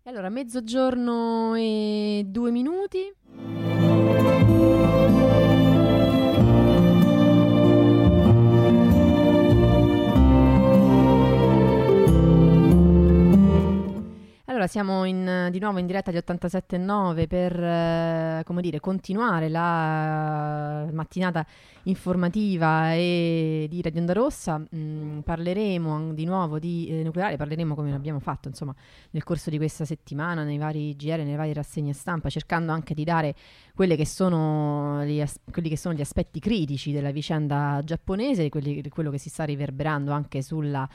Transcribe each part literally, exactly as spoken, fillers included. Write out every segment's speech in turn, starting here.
E allora, mezzogiorno e due minuti. Allora, siamo in, di nuovo in diretta di ottantasette e nove per, eh, come dire, continuare la mattinata informativa e di Radio Onda Rossa. Mm, parleremo di nuovo di eh, nucleare, parleremo come abbiamo fatto, insomma, nel corso di questa settimana, nei vari G R, nelle varie rassegne stampa, cercando anche di dare quelle che sono gli as- quelli che sono gli aspetti critici della vicenda giapponese, quelli, quello che si sta riverberando anche sul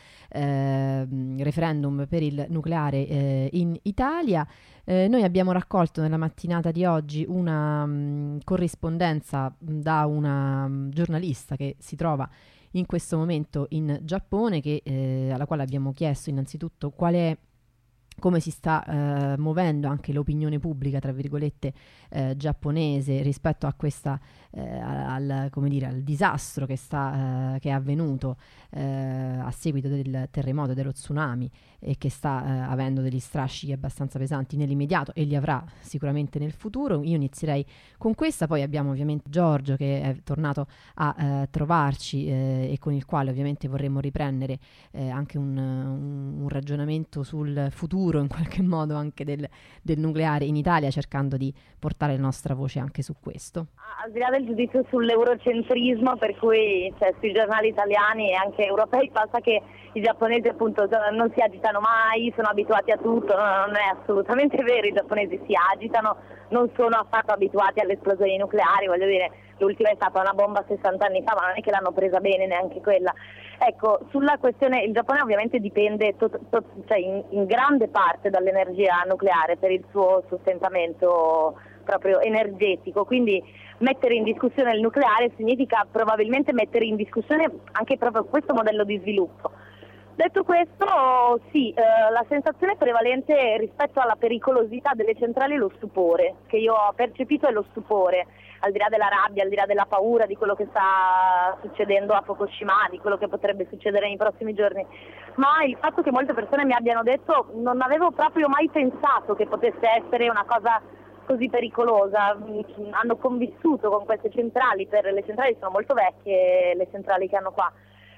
eh, referendum per il nucleare eh, in Italia. Eh, noi abbiamo raccolto nella mattinata di oggi una mh, corrispondenza da una mh, giornalista che si trova in questo momento in Giappone, che, eh, alla quale abbiamo chiesto innanzitutto qual è come si sta eh, muovendo anche l'opinione pubblica, tra virgolette, eh, giapponese rispetto a questa, eh, al, come dire, al disastro che, sta, eh, che è avvenuto eh, a seguito del terremoto e dello tsunami e che sta eh, avendo degli strascichi abbastanza pesanti nell'immediato e li avrà sicuramente nel futuro. Io inizierei con questa, poi abbiamo ovviamente Giorgio che è tornato a eh, trovarci eh, e con il quale ovviamente vorremmo riprendere eh, anche un, un, un ragionamento sul futuro in qualche modo anche del, del nucleare in Italia, cercando di portare la nostra voce anche su questo. Al di là del giudizio sull'eurocentrismo, per cui cioè, sui giornali italiani e anche europei passa che i giapponesi appunto non si agitano mai, sono abituati a tutto, no, non è assolutamente vero, i giapponesi si agitano, non sono affatto abituati alle esplosioni nucleari, voglio dire, l'ultima è stata una bomba sessanta anni fa, ma non è che l'hanno presa bene neanche quella. Ecco, sulla questione, il Giappone ovviamente dipende to, to, cioè in, in grande parte dall'energia nucleare per il suo sostentamento proprio energetico, quindi mettere in discussione il nucleare significa probabilmente mettere in discussione anche proprio questo modello di sviluppo. Detto questo, sì, eh, la sensazione prevalente rispetto alla pericolosità delle centrali è lo stupore, che io ho percepito è lo stupore, al di là della rabbia, al di là della paura di quello che sta succedendo a Fukushima, di quello che potrebbe succedere nei prossimi giorni, ma il fatto che molte persone mi abbiano detto non avevo proprio mai pensato che potesse essere una cosa così pericolosa, hanno convissuto con queste centrali, per le centrali sono molto vecchie, le centrali che hanno qua,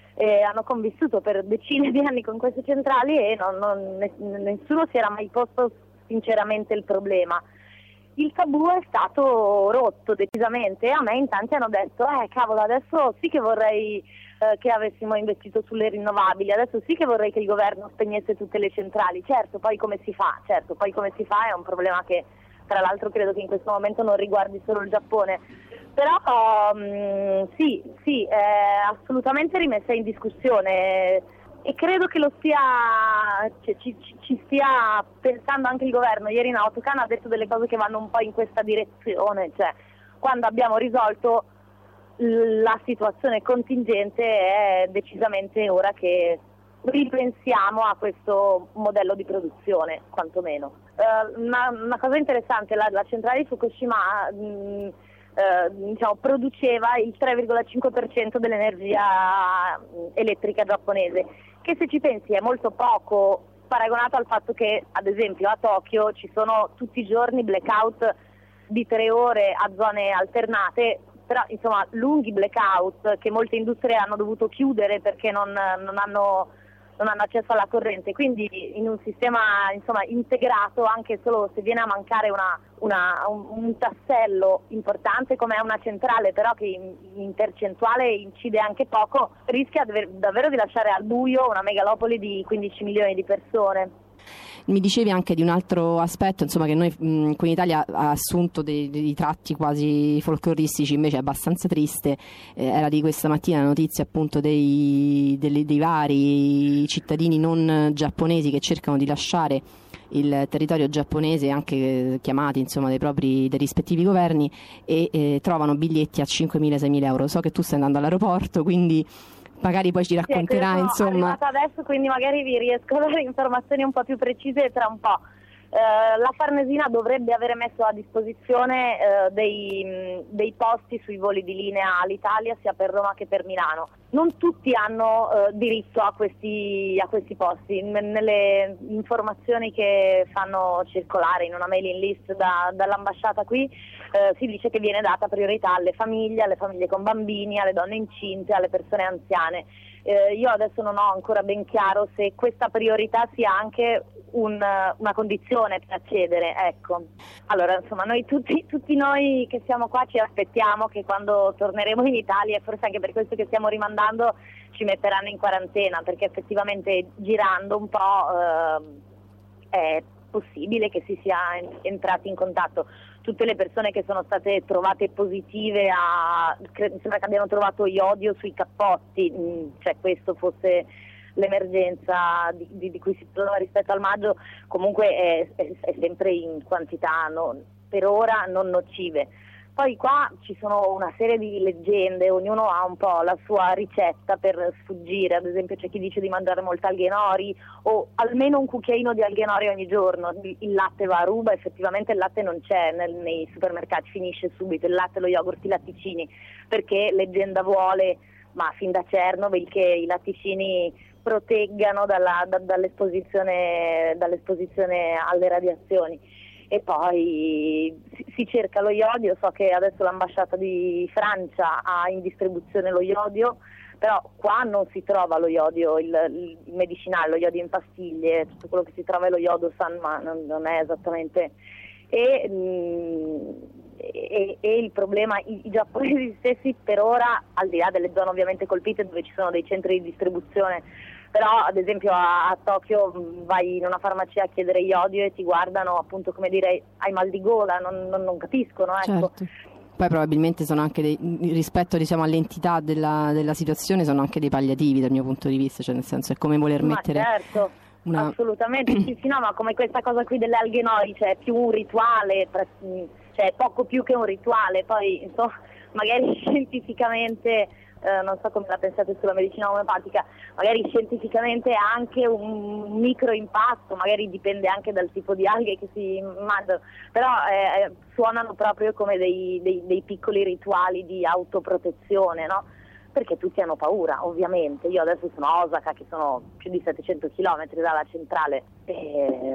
e hanno convissuto per decine di anni con queste centrali e non, non, nessuno si era mai posto sinceramente il problema. Il tabù è stato rotto decisamente e a me in tanti hanno detto eh cavolo, adesso sì che vorrei eh, che avessimo investito sulle rinnovabili, adesso sì che vorrei che il governo spegnesse tutte le centrali. Certo, poi come si fa? Certo, poi come si fa è un problema che tra l'altro credo che in questo momento non riguardi solo il Giappone, però um, sì, sì, è assolutamente rimessa in discussione e credo che lo stia, cioè, ci, ci stia pensando anche il governo. Ieri Naoto Kan ha detto delle cose che vanno un po' in questa direzione, cioè quando abbiamo risolto la situazione contingente è decisamente ora che ripensiamo a questo modello di produzione, quantomeno. Uh, una, una cosa interessante, la, la centrale di Fukushima mh, uh, diciamo, produceva il tre virgola cinque per cento dell'energia elettrica giapponese, che se ci pensi è molto poco paragonato al fatto che, ad esempio, a Tokyo ci sono tutti i giorni blackout di tre ore a zone alternate, però insomma lunghi blackout che molte industrie hanno dovuto chiudere perché non, non hanno non hanno accesso alla corrente, quindi in un sistema insomma integrato, anche solo se viene a mancare una, una, un, un tassello importante come è una centrale, però che in, in percentuale incide anche poco, rischia davvero di lasciare al buio una megalopoli di quindici milioni di persone. Mi dicevi anche di un altro aspetto, insomma, che noi mh, qui in Italia ha assunto dei, dei tratti quasi folcloristici, invece è abbastanza triste. Eh, era di questa mattina la notizia appunto dei, dei, dei vari cittadini non giapponesi che cercano di lasciare il territorio giapponese, anche eh, chiamati insomma dai propri dai rispettivi governi, e eh, trovano biglietti a cinquemila seimila euro. So che tu stai andando all'aeroporto, quindi magari poi ci racconterai, sì, ecco, insomma. Sono arrivata adesso, quindi magari vi riesco a dare informazioni un po' più precise tra un po'. Uh, la Farnesina dovrebbe avere messo a disposizione uh, dei, mh, dei posti sui voli di linea all'Italia sia per Roma che per Milano. Non tutti hanno uh, diritto a questi, a questi posti. N- nelle informazioni che fanno circolare in una mailing list da, dall'ambasciata qui uh, si dice che viene data priorità alle famiglie, alle famiglie con bambini, alle donne incinte, alle persone anziane. Uh, io adesso non ho ancora ben chiaro se questa priorità sia anche un, una condizione per accedere, ecco. Allora, insomma, noi tutti, tutti noi che siamo qua ci aspettiamo che quando torneremo in Italia, e forse anche per questo che stiamo rimandando, ci metteranno in quarantena, perché effettivamente girando un po' eh, è possibile che si sia entrati in contatto. Tutte le persone che sono state trovate positive a, mi sembra che abbiano trovato iodio sui cappotti, cioè questo fosse l'emergenza di, di, di cui si parla rispetto al maggio, comunque è, è, è sempre in quantità non, per ora non nocive. Poi qua ci sono una serie di leggende, ognuno ha un po' la sua ricetta per sfuggire. Ad esempio c'è chi dice di mangiare molto alghe nori o almeno un cucchiaino di alghe nori ogni giorno. Il latte va a ruba, effettivamente il latte non c'è nel, nei supermercati, finisce subito il latte, lo yogurt, i latticini, perché leggenda vuole, ma fin da Chernobyl, che i latticini proteggano dalla, da, dall'esposizione, dall'esposizione alle radiazioni. E poi si, si cerca lo iodio. So che adesso l'ambasciata di Francia ha in distribuzione lo iodio, però qua non si trova lo iodio, il, il medicinale, lo iodio in pastiglie, tutto quello che si trova è lo iodosan, ma non, non è esattamente. E, mh, e, e il problema, i, i giapponesi stessi per ora, al di là delle zone ovviamente colpite dove ci sono dei centri di distribuzione, però ad esempio a, a Tokyo vai in una farmacia a chiedere iodio e ti guardano appunto come dire hai mal di gola, non, non, non capiscono, ecco. Certo. Poi probabilmente sono anche dei, rispetto diciamo all'entità della, della situazione, sono anche dei palliativi dal mio punto di vista, cioè nel senso è come voler ma mettere certo, una... assolutamente sì, sì, no, ma come questa cosa qui delle alghe nori, cioè è più un rituale, cioè poco più che un rituale, poi insomma magari scientificamente Eh, non so come la pensate sulla medicina omeopatica, magari scientificamente ha anche un micro impatto, magari dipende anche dal tipo di alghe che si mangiano, però eh, suonano proprio come dei, dei, dei piccoli rituali di autoprotezione, no? Perché tutti hanno paura, ovviamente. Io adesso sono a Osaka, che sono più di settecento chilometri dalla centrale, e,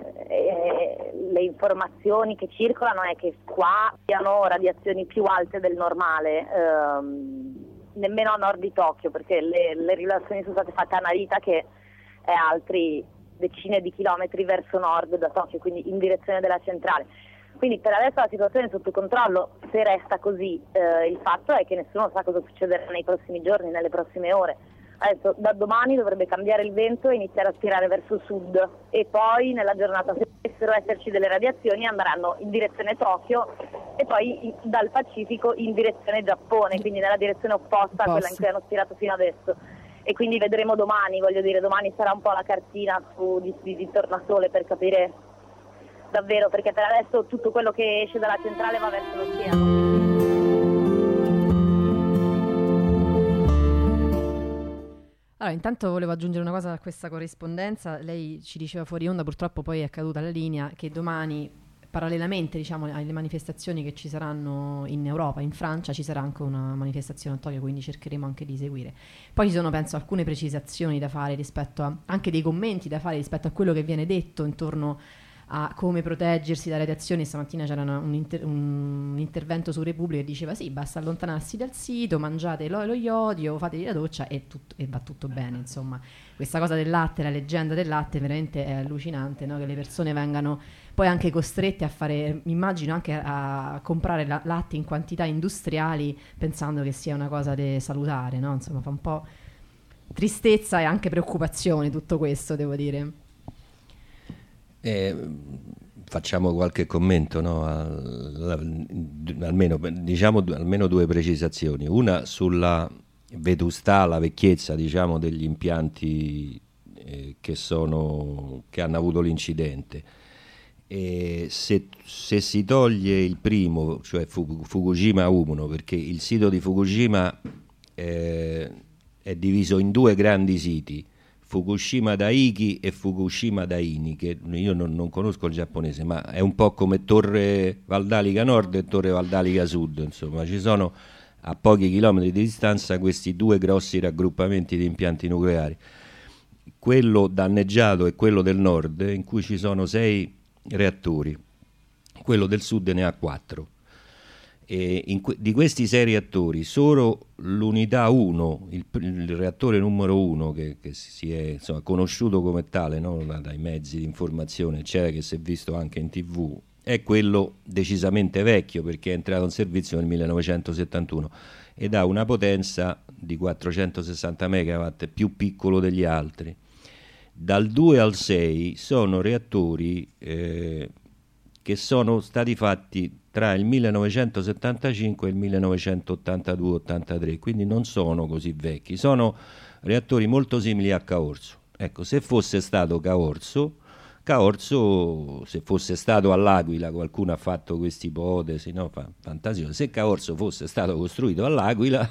e le informazioni che circolano è che qua siano radiazioni più alte del normale, ehm, nemmeno a nord di Tokyo, perché le, le rilevazioni sono state fatte a Narita, che è altri decine di chilometri verso nord da Tokyo, quindi in direzione della centrale. Quindi per adesso la situazione è sotto controllo. Se resta così, eh, il fatto è che nessuno sa cosa succederà nei prossimi giorni, nelle prossime ore. Adesso da domani dovrebbe cambiare il vento e iniziare a tirare verso sud, e poi nella giornata, se dovessero esserci delle radiazioni, andranno in direzione Tokyo e poi dal Pacifico in direzione Giappone, quindi nella direzione opposta a quella in cui hanno tirato fino adesso. E quindi vedremo domani, voglio dire, domani sarà un po' la cartina su, di, di, di tornasole per capire davvero, perché per adesso tutto quello che esce dalla centrale va verso l'oceano. Allora, intanto volevo aggiungere una cosa a questa corrispondenza. Lei ci diceva fuori onda, purtroppo poi è caduta la linea, che domani, parallelamente diciamo alle manifestazioni che ci saranno in Europa, in Francia ci sarà anche una manifestazione a Tokyo, quindi cercheremo anche di seguire. Poi ci sono, penso, alcune precisazioni da fare rispetto a, anche dei commenti da fare rispetto a quello che viene detto intorno a come proteggersi dalle radiazioni. Stamattina c'era una, un, inter, un intervento su Repubblica che diceva sì, basta allontanarsi dal sito, mangiate lo, lo iodio, fatevi la doccia e, tutto, e va tutto bene. Insomma, questa cosa del latte, la leggenda del latte veramente è allucinante, no? Che le persone vengano poi anche costrette a fare, immagino anche a, a comprare la, latte in quantità industriali pensando che sia una cosa de salutare, no? Insomma, fa un po' tristezza e anche preoccupazione tutto questo, devo dire. Eh, facciamo qualche commento, no? Al, almeno, diciamo, almeno due precisazioni. Una sulla vetustà, la vecchiezza, diciamo, degli impianti eh, che, sono, che hanno avuto l'incidente. E se, se si toglie il primo, cioè Fukushima uno, perché il sito di Fukushima eh, è diviso in due grandi siti, Fukushima Daiichi e Fukushima Daini, che io non, non conosco il giapponese, ma è un po' come Torre Valdalica Nord e Torre Valdalica Sud, insomma ci sono a pochi chilometri di distanza questi due grossi raggruppamenti di impianti nucleari, quello danneggiato è quello del nord, in cui ci sono sei reattori, quello del sud ne ha quattro. E in que- di questi sei reattori solo l'unità uno, il, il reattore numero uno, che, che si è insomma, conosciuto come tale, no? Dai mezzi di informazione eccetera, che si è visto anche in tv, è quello decisamente vecchio, perché è entrato in servizio nel millenovecentosettantuno ed ha una potenza di quattrocentosessanta megawatt, più piccolo degli altri. Dal due al sei sono reattori eh, che sono stati fatti tra il millenovecentosettantacinque e il millenovecentottantadue ottantatré, quindi non sono così vecchi, sono reattori molto simili a Caorso. Ecco, se fosse stato Caorso, Caorso, se fosse stato all'Aquila, qualcuno ha fatto questa ipotesi, no? Fantasiosa, se Caorso fosse stato costruito all'Aquila,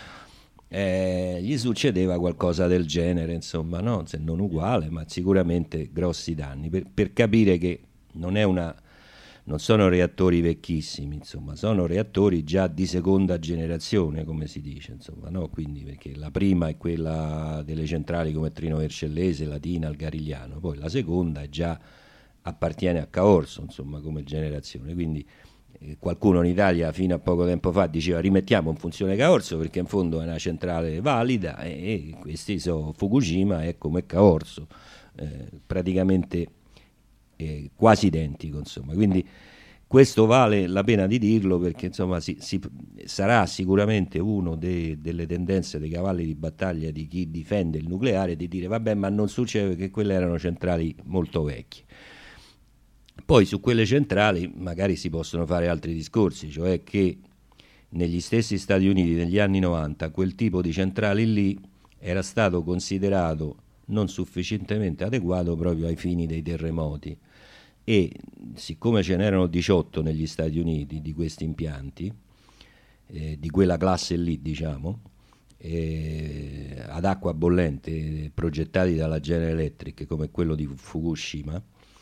eh, gli succedeva qualcosa del genere, insomma, no? Se non uguale, ma sicuramente grossi danni, per, per capire che non è una... non sono reattori vecchissimi, insomma, sono reattori già di seconda generazione, come si dice, insomma, no? Quindi, perché la prima è quella delle centrali come Trino Vercellese, Latina, il Garigliano, poi la seconda è già appartiene a Caorso, insomma, come generazione. Quindi eh, qualcuno in Italia fino a poco tempo fa diceva rimettiamo in funzione Caorso perché in fondo è una centrale valida, e, e questi sono Fukushima, è come Caorso, eh, praticamente Eh, quasi identico, insomma. Quindi questo vale la pena di dirlo, perché insomma si, si, sarà sicuramente uno de, delle tendenze dei cavalli di battaglia di chi difende il nucleare, di dire vabbè, ma non succede perché quelle erano centrali molto vecchie. Poi su quelle centrali magari si possono fare altri discorsi, cioè che negli stessi Stati Uniti negli anni novanta quel tipo di centrali lì era stato considerato non sufficientemente adeguato proprio ai fini dei terremoti, e siccome ce n'erano diciotto negli Stati Uniti di questi impianti, eh, di quella classe lì, diciamo, eh, ad acqua bollente, progettati dalla General Electric come quello di Fukushima,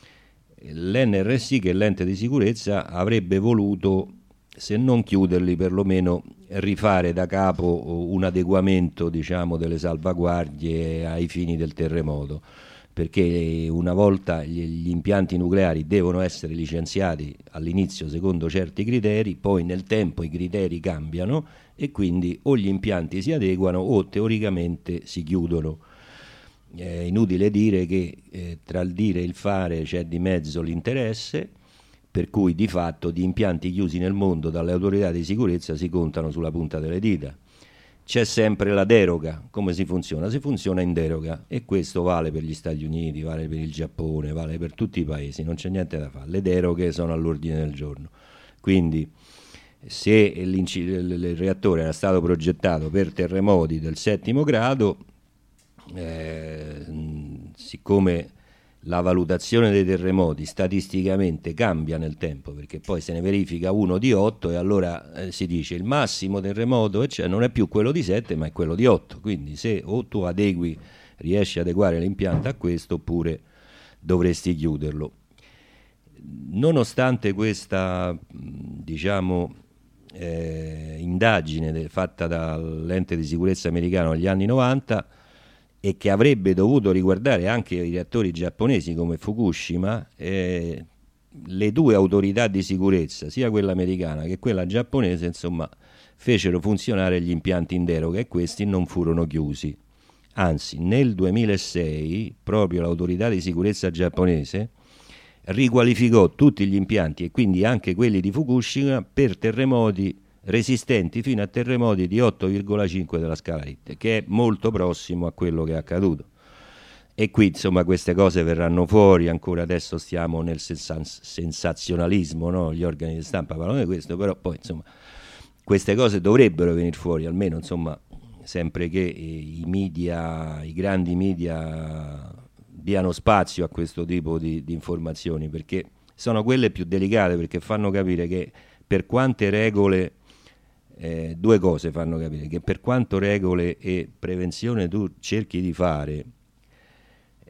l'N R S I, che è l'ente di sicurezza, avrebbe voluto, se non chiuderli, perlomeno rifare da capo un adeguamento, diciamo, delle salvaguardie ai fini del terremoto, perché una volta gli, gli impianti nucleari devono essere licenziati all'inizio secondo certi criteri, poi nel tempo i criteri cambiano e quindi o gli impianti si adeguano o teoricamente si chiudono. È inutile dire che eh, tra il dire e il fare c'è di mezzo l'interesse, per cui di fatto di impianti chiusi nel mondo dalle autorità di sicurezza si contano sulla punta delle dita. C'è sempre la deroga. Come si funziona? Si funziona in deroga, e questo vale per gli Stati Uniti, vale per il Giappone, vale per tutti i paesi, non c'è niente da fare, le deroghe sono all'ordine del giorno. Quindi se il reattore era stato progettato per terremoti del settimo grado, eh, siccome la valutazione dei terremoti statisticamente cambia nel tempo, perché poi se ne verifica uno di otto e allora eh, si dice il massimo terremoto, cioè non è più quello di sette ma è quello di otto, quindi se o tu adegui, riesci ad adeguare l'impianto a questo, oppure dovresti chiuderlo. Nonostante questa, diciamo, eh, indagine de- fatta dall'ente di sicurezza americano negli anni novanta, e che avrebbe dovuto riguardare anche i reattori giapponesi come Fukushima, eh, le due autorità di sicurezza, sia quella americana che quella giapponese, insomma, fecero funzionare gli impianti in deroga e questi non furono chiusi. Anzi, nel duemilasei proprio l'autorità di sicurezza giapponese riqualificò tutti gli impianti, e quindi anche quelli di Fukushima, per terremoti resistenti fino a terremoti di otto virgola cinque della scala Richter, che è molto prossimo a quello che è accaduto. E qui insomma queste cose verranno fuori, ancora adesso stiamo nel sensazionalismo, no? Gli organi di stampa parlano di questo, però poi insomma queste cose dovrebbero venire fuori, almeno insomma sempre che i media, i grandi media diano spazio a questo tipo di, di informazioni, perché sono quelle più delicate, perché fanno capire che per quante regole Eh, due cose fanno capire: che per quanto regole e prevenzione tu cerchi di fare,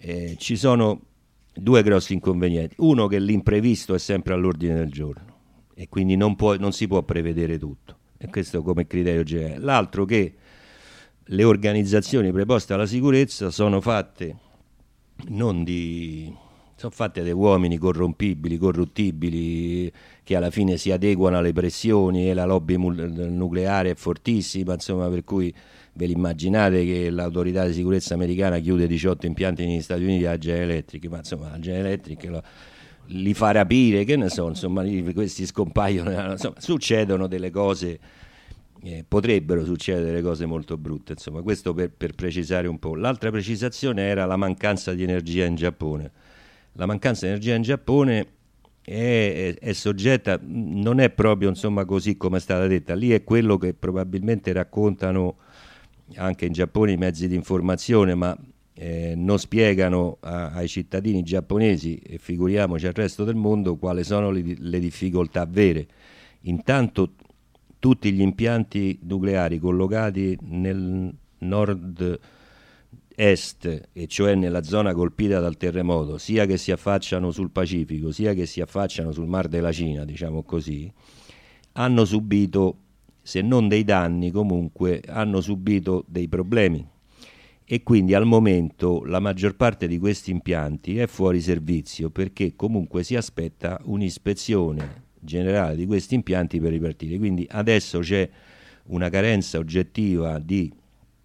eh, ci sono due grossi inconvenienti. Uno, che l'imprevisto è sempre all'ordine del giorno e quindi non, può, non si può prevedere tutto, e questo come criterio generale. L'altro, che le organizzazioni preposte alla sicurezza sono fatte non di sono fatte dei uomini corrompibili, corruttibili, che alla fine si adeguano alle pressioni, e la lobby nucleare è fortissima, insomma, per cui ve l'immaginate che l'autorità di sicurezza americana chiude diciotto impianti negli Stati Uniti a General Electric, ma insomma la General Electric lo, li fa rapire, che ne so, insomma, questi scompaiono, insomma, succedono delle cose, eh, potrebbero succedere delle cose molto brutte, insomma, questo per, per precisare un po'. L'altra precisazione era la mancanza di energia in Giappone. La mancanza di energia in Giappone è, è, è soggetta, non è proprio, insomma, così come è stata detta, lì è quello che probabilmente raccontano anche in Giappone i mezzi di informazione, ma eh, non spiegano a, ai cittadini giapponesi, e figuriamoci al resto del mondo, quali sono le, le difficoltà vere. Intanto tutti gli impianti nucleari collocati nel nord est, e cioè nella zona colpita dal terremoto, sia che si affacciano sul Pacifico, sia che si affacciano sul Mar della Cina, diciamo così, hanno subito, se non dei danni, comunque hanno subito dei problemi, e quindi al momento la maggior parte di questi impianti è fuori servizio, perché comunque si aspetta un'ispezione generale di questi impianti per ripartire. Quindi adesso c'è una carenza oggettiva di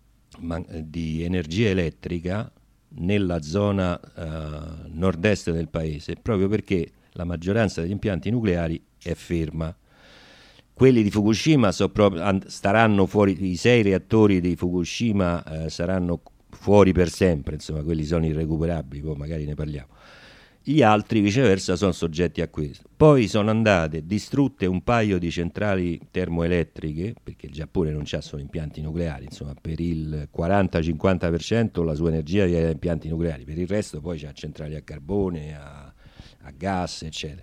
di energia elettrica nella zona uh, nord-est del paese, proprio perché la maggioranza degli impianti nucleari è ferma. Quelli di Fukushima so proprio, staranno fuori, i sei reattori di Fukushima uh, saranno fuori per sempre, insomma, quelli sono irrecuperabili, poi magari ne parliamo. Gli altri viceversa sono soggetti a questo. Poi sono andate distrutte un paio di centrali termoelettriche, perché il Giappone non c'ha solo impianti nucleari, insomma, per il quaranta cinquanta per cento la sua energia viene da impianti nucleari, per il resto poi c'ha centrali a carbone, a, a gas, eccetera,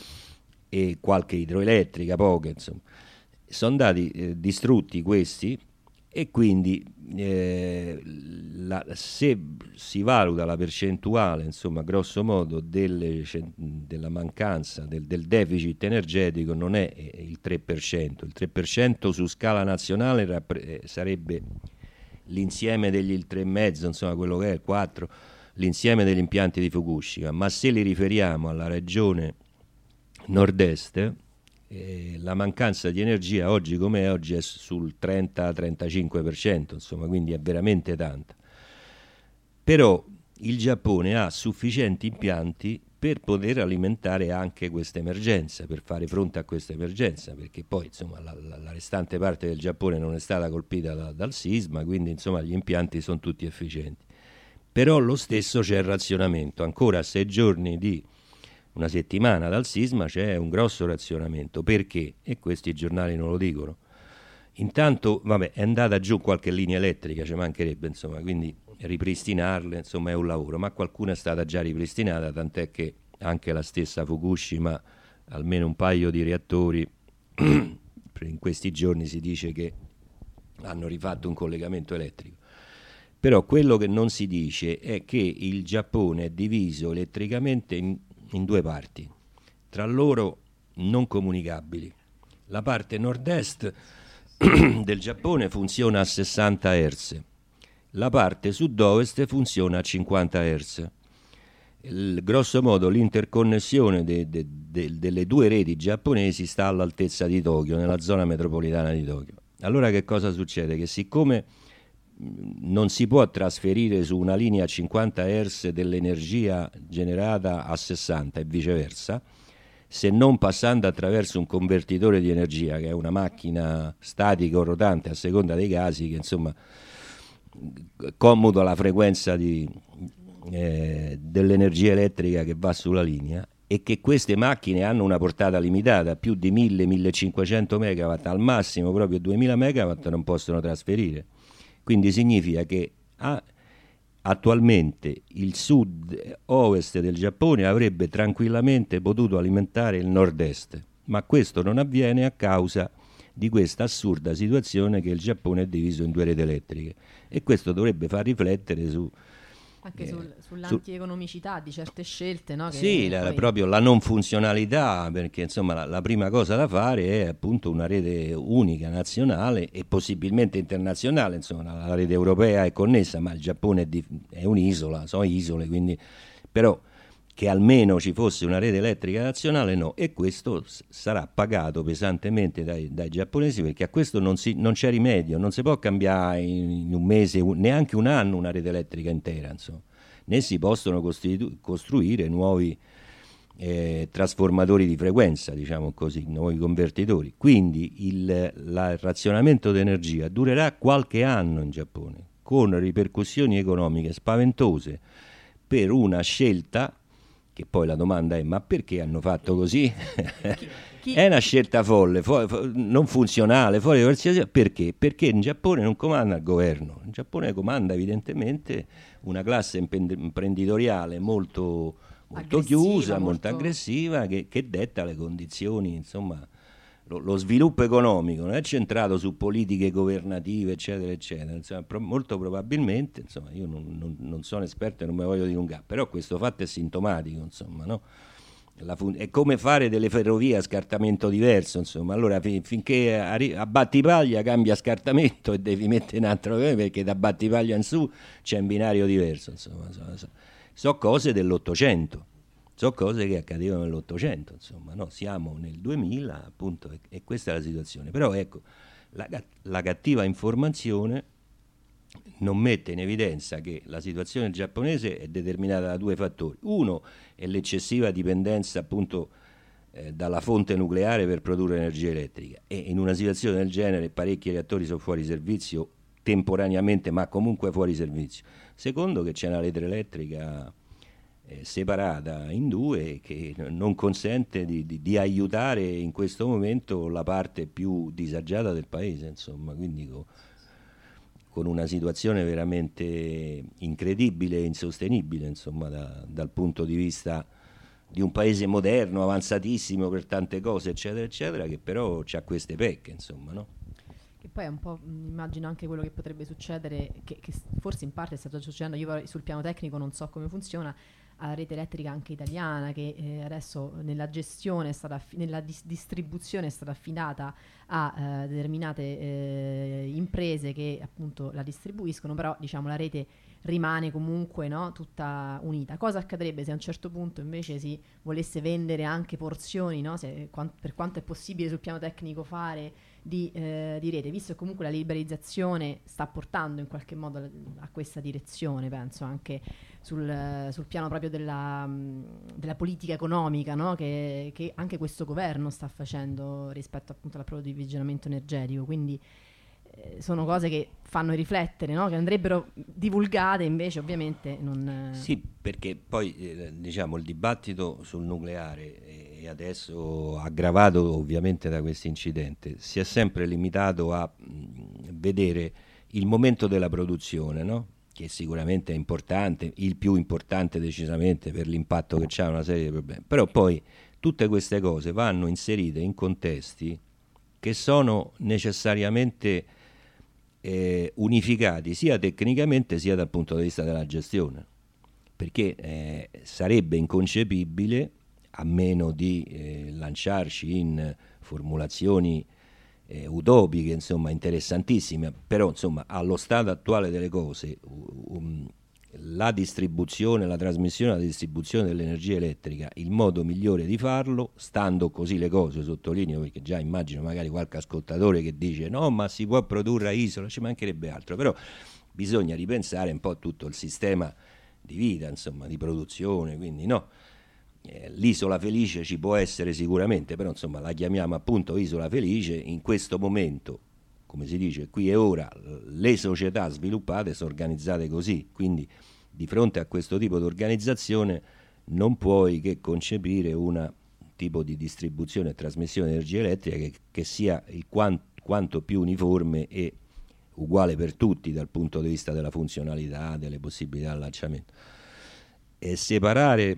e qualche idroelettrica, poche, insomma. Sono andati eh, distrutti questi, e quindi eh, la, se si valuta la percentuale, insomma, grosso modo delle, della mancanza del, del deficit energetico, non è il tre per cento. Il tre per cento su scala nazionale rappre- sarebbe l'insieme degli il tre virgola cinque, insomma, quello che è il quattro, l'insieme degli impianti di Fukushima. Ma se li riferiamo alla regione nord-est, Eh, la mancanza di energia oggi come oggi è sul trenta trentacinque per cento, insomma, quindi è veramente tanta. Però il Giappone ha sufficienti impianti per poter alimentare anche questa emergenza, per fare fronte a questa emergenza, perché poi, insomma, la, la, la restante parte del Giappone non è stata colpita da, dal sisma, quindi, insomma, gli impianti sono tutti efficienti. Però lo stesso c'è il razionamento, ancora a sei giorni di una settimana dal sisma c'è un grosso razionamento. Perché? E questi giornali non lo dicono. Intanto, vabbè, è andata giù qualche linea elettrica, ci mancherebbe, insomma, quindi ripristinarle, insomma, è un lavoro, ma qualcuna è stata già ripristinata, tant'è che anche la stessa Fukushima, almeno un paio di reattori, in questi giorni si dice che hanno rifatto un collegamento elettrico. Però quello che non si dice è che il Giappone è diviso elettricamente in in due parti, tra loro non comunicabili. La parte nord-est del Giappone funziona a sessanta hertz, la parte sud-ovest funziona a cinquanta hertz. Il, grosso modo l'interconnessione de, de, de, delle due reti giapponesi sta all'altezza di Tokyo, nella zona metropolitana di Tokyo. Allora che cosa succede? Che siccome non si può trasferire su una linea a cinquanta hertz dell'energia generata a sessanta e viceversa, se non passando attraverso un convertitore di energia, che è una macchina statica o rotante a seconda dei casi, che, insomma, commuta la frequenza di, eh, dell'energia elettrica che va sulla linea, e che queste macchine hanno una portata limitata, più di mille millecinquecento megawatt, al massimo proprio duemila megawatt non possono trasferire. Quindi significa che ah, attualmente il sud-ovest del Giappone avrebbe tranquillamente potuto alimentare il nord-est, ma questo non avviene a causa di questa assurda situazione che il Giappone è diviso in due reti elettriche, e questo dovrebbe far riflettere su Anche eh, sul, sull'antieconomicità di certe scelte, no? Che sì, la, poi... proprio la non funzionalità, perché insomma la, la prima cosa da fare è appunto una rete unica nazionale e possibilmente internazionale, insomma la rete europea è connessa, ma il Giappone è, di, è un'isola, sono isole, quindi però che almeno ci fosse una rete elettrica nazionale no, e questo s- sarà pagato pesantemente dai, dai giapponesi, perché a questo non, si, non c'è rimedio, non si può cambiare in, in un mese, un, neanche un anno una rete elettrica intera, insomma, né si possono costitu- costruire nuovi eh, trasformatori di frequenza, diciamo così, nuovi convertitori, quindi il, la, il razionamento di energia durerà qualche anno in Giappone, con ripercussioni economiche spaventose per una scelta che poi la domanda è: ma perché hanno fatto così? Chi, chi... È una scelta folle, fo- fo- non funzionale, fuori da qualsiasi... Perché? Perché in Giappone non comanda il governo, in Giappone comanda evidentemente una classe impend- imprenditoriale molto, molto chiusa, molto, molto aggressiva, che, che detta le condizioni, insomma... Lo, lo sviluppo economico non è centrato su politiche governative, eccetera, eccetera. Insomma, pro, molto probabilmente, insomma, io non, non, non sono esperto e non mi voglio dilungare, però questo fatto è sintomatico, insomma, no? La fun- è come fare delle ferrovie a scartamento diverso, insomma. Allora fin- finché arri- a Battipaglia cambia scartamento e devi mettere un altro, perché da Battipaglia in su c'è un binario diverso, insomma. Sono so, so cose dell'Ottocento. Sono cose che accadevano nell'Ottocento, insomma, no? Siamo nel duemila, appunto, e, e questa è la situazione. Però ecco, la, la cattiva informazione non mette in evidenza che la situazione giapponese è determinata da due fattori. Uno è l'eccessiva dipendenza, appunto, eh, dalla fonte nucleare per produrre energia elettrica, e in una situazione del genere parecchi reattori sono fuori servizio temporaneamente, ma comunque fuori servizio. Secondo, che c'è una rete elettrica separata in due che non consente di, di, di aiutare in questo momento la parte più disagiata del paese, insomma, quindi con, con una situazione veramente incredibile e insostenibile, insomma, da, dal punto di vista di un paese moderno, avanzatissimo per tante cose, eccetera, eccetera, che però ha queste pecche, insomma, no? Che poi è un po', mh, immagino anche quello che potrebbe succedere, che, che forse in parte è stato succedendo, io sul piano tecnico non so come funziona, alla rete elettrica anche italiana, che eh, adesso nella gestione è stata affi- nella dis- distribuzione è stata affidata a eh, determinate eh, imprese che appunto la distribuiscono, però diciamo la rete rimane comunque, no, tutta unita. Cosa accadrebbe se a un certo punto invece si volesse vendere anche porzioni, no, se, quant- per quanto è possibile sul piano tecnico fare di, eh, di rete, visto che comunque la liberalizzazione sta portando in qualche modo a, a questa direzione, penso anche sul, sul piano proprio della, della politica economica, no? che, che anche questo governo sta facendo rispetto appunto all'approvvigionamento energetico, quindi eh, sono cose che fanno riflettere, no? Che andrebbero divulgate, invece ovviamente non... Sì, perché poi eh, diciamo il dibattito sul nucleare, e adesso aggravato ovviamente da questo incidente, si è sempre limitato a mh, vedere il momento della produzione, no? Che sicuramente è importante, il più importante decisamente per l'impatto che c'ha una serie di problemi, però poi tutte queste cose vanno inserite in contesti che sono necessariamente eh, unificati sia tecnicamente sia dal punto di vista della gestione, perché eh, sarebbe inconcepibile, a meno di eh, lanciarci in formulazioni Eh, utopiche, insomma, interessantissime, però insomma allo stato attuale delle cose um, la distribuzione, la trasmissione e la distribuzione dell'energia elettrica, il modo migliore di farlo, stando così le cose, sottolineo, perché già immagino magari qualche ascoltatore che dice no, ma si può produrre a isola, ci mancherebbe altro, però bisogna ripensare un po' tutto il sistema di vita, insomma, di produzione, quindi no. L'isola felice ci può essere sicuramente, però insomma la chiamiamo appunto isola felice. In questo momento, come si dice qui e ora, le società sviluppate sono organizzate così, quindi di fronte a questo tipo di organizzazione non puoi che concepire un tipo di distribuzione e trasmissione di energia elettrica che, che sia il quanto, quanto più uniforme e uguale per tutti dal punto di vista della funzionalità, delle possibilità di allacciamento. E separare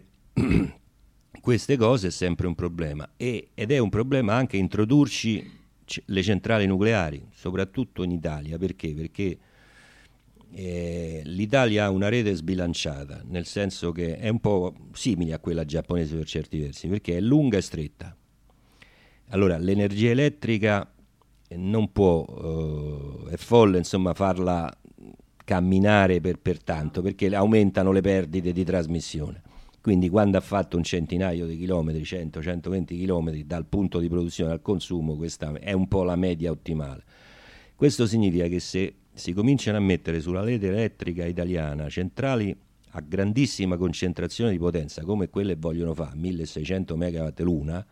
queste cose è sempre un problema, e, ed è un problema anche introdurci c- le centrali nucleari, soprattutto in Italia. Perché? Perché eh, l'Italia ha una rete sbilanciata, nel senso che è un po' simile a quella giapponese per certi versi, perché è lunga e stretta. Allora, l'energia elettrica non può, eh, è folle insomma farla camminare per, per tanto, perché aumentano le perdite di trasmissione. Quindi quando ha fatto un centinaio di chilometri, cento centoventi chilometri dal punto di produzione al consumo, questa è un po' la media ottimale. Questo significa che se si cominciano a mettere sulla rete elettrica italiana centrali a grandissima concentrazione di potenza, come quelle vogliono fare, milleseicento megawatt l'una,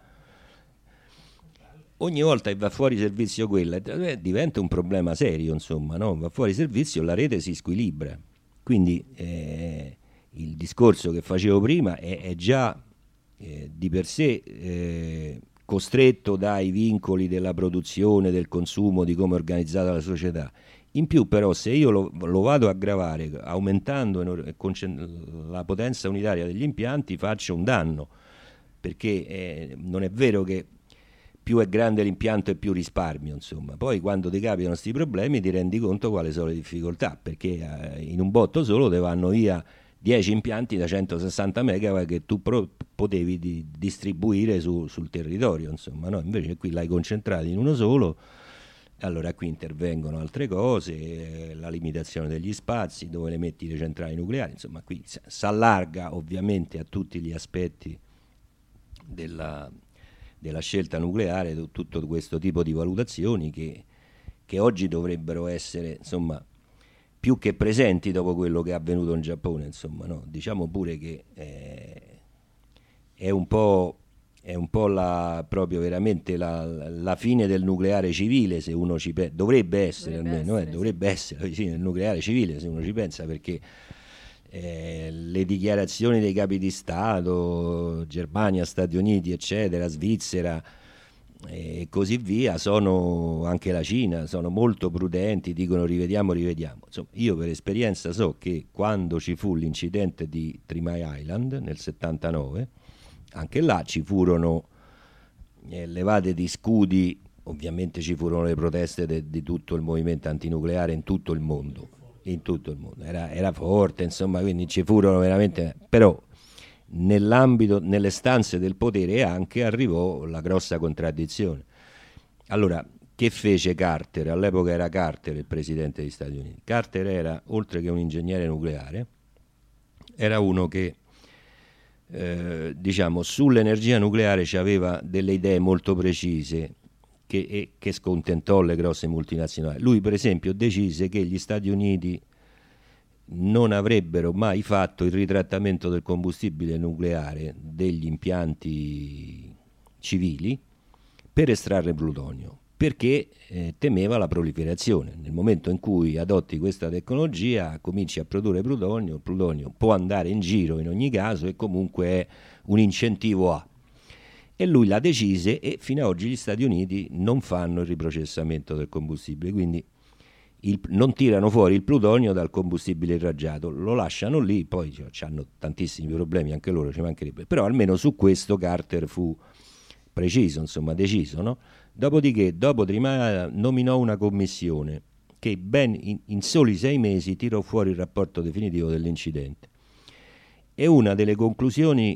ogni volta che va fuori servizio quella eh, diventa un problema serio, insomma, no? Va fuori servizio, la rete si squilibra. Quindi eh, il discorso che facevo prima è, è già eh, di per sé eh, costretto dai vincoli della produzione, del consumo, di come è organizzata la società. In più però se io lo, lo vado a aggravare aumentando la potenza unitaria degli impianti, faccio un danno, perché eh, non è vero che più è grande l'impianto e più risparmio, insomma. Poi quando ti capitano questi problemi ti rendi conto quali sono le difficoltà, perché eh, in un botto solo te vanno via dieci impianti da centosessanta megawatt che tu pro- potevi di- distribuire su- sul territorio, insomma, no? Invece qui l'hai concentrato in uno solo. Allora qui intervengono altre cose, eh, la limitazione degli spazi, dove le metti le centrali nucleari, insomma qui si allarga ovviamente a tutti gli aspetti della, della scelta nucleare, tutto questo tipo di valutazioni che, che oggi dovrebbero essere insomma più che presenti dopo quello che è avvenuto in Giappone, insomma, no? Diciamo pure che eh, è un po'... è un po' la, proprio veramente la, la fine del nucleare civile, se uno ci pensa, dovrebbe essere dovrebbe almeno, essere, eh, dovrebbe sì. essere la fine del nucleare civile, se uno ci pensa, perché eh, le dichiarazioni dei capi di Stato, Germania, Stati Uniti, eccetera, Svizzera e così via, sono, anche la Cina, sono molto prudenti, dicono rivediamo, rivediamo. Insomma, io per esperienza so che quando ci fu l'incidente di Three Mile Island nel settantanove, anche là ci furono eh, levate di scudi, ovviamente ci furono le proteste de, di tutto il movimento antinucleare in tutto il mondo, in tutto il mondo, era, era forte, insomma, quindi ci furono veramente, però nell'ambito, nelle stanze del potere anche arrivò la grossa contraddizione. Allora, che fece Carter? All'epoca era Carter il presidente degli Stati Uniti. Carter era, oltre che un ingegnere nucleare, era uno che Eh, diciamo sull'energia nucleare ci aveva delle idee molto precise che, e, che scontentò le grosse multinazionali. Lui per esempio decise che gli Stati Uniti non avrebbero mai fatto il ritrattamento del combustibile nucleare degli impianti civili per estrarre plutonio, perché eh, temeva la proliferazione. Nel momento in cui adotti questa tecnologia cominci a produrre plutonio, il plutonio può andare in giro in ogni caso e comunque è un incentivo a. E lui la decise e fino ad oggi gli Stati Uniti non fanno il riprocessamento del combustibile, quindi il, non tirano fuori il plutonio dal combustibile irraggiato, lo lasciano lì, poi cioè, hanno tantissimi problemi anche loro, ci mancherebbe, però almeno su questo Carter fu preciso, insomma deciso, no? Dopodiché, dopo Trimana, nominò una commissione che ben in, in soli sei mesi tirò fuori il rapporto definitivo dell'incidente. E una delle conclusioni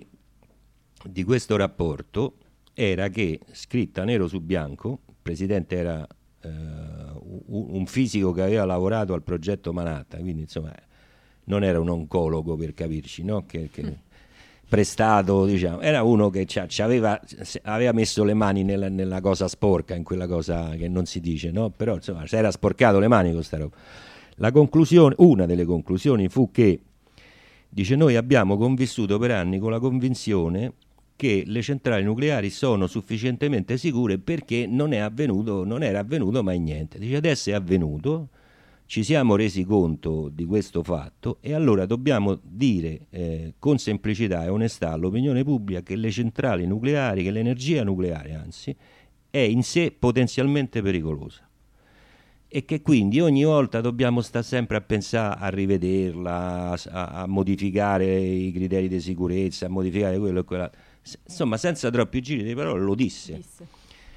di questo rapporto era che, scritta nero su bianco, il presidente era eh, un fisico che aveva lavorato al progetto Manhattan, quindi insomma non era un oncologo, per capirci, no? Che, che, mm. prestato, diciamo, era uno che ci, ci aveva, aveva messo le mani nella, nella cosa sporca, in quella cosa che non si dice, no? Però insomma si era sporcato le mani con sta roba. La conclusione, una delle conclusioni fu che, dice, noi abbiamo convissuto per anni con la convinzione che le centrali nucleari sono sufficientemente sicure perché non è avvenuto, non era avvenuto mai niente. Dice, adesso è avvenuto, ci siamo resi conto di questo fatto e allora dobbiamo dire eh, con semplicità e onestà all'opinione pubblica che le centrali nucleari, che l'energia nucleare anzi, è in sé potenzialmente pericolosa e che quindi ogni volta dobbiamo stare sempre a pensare a rivederla, a, a modificare i criteri di sicurezza, a modificare quello e quella. Insomma, senza troppi giri di parole lo disse. disse.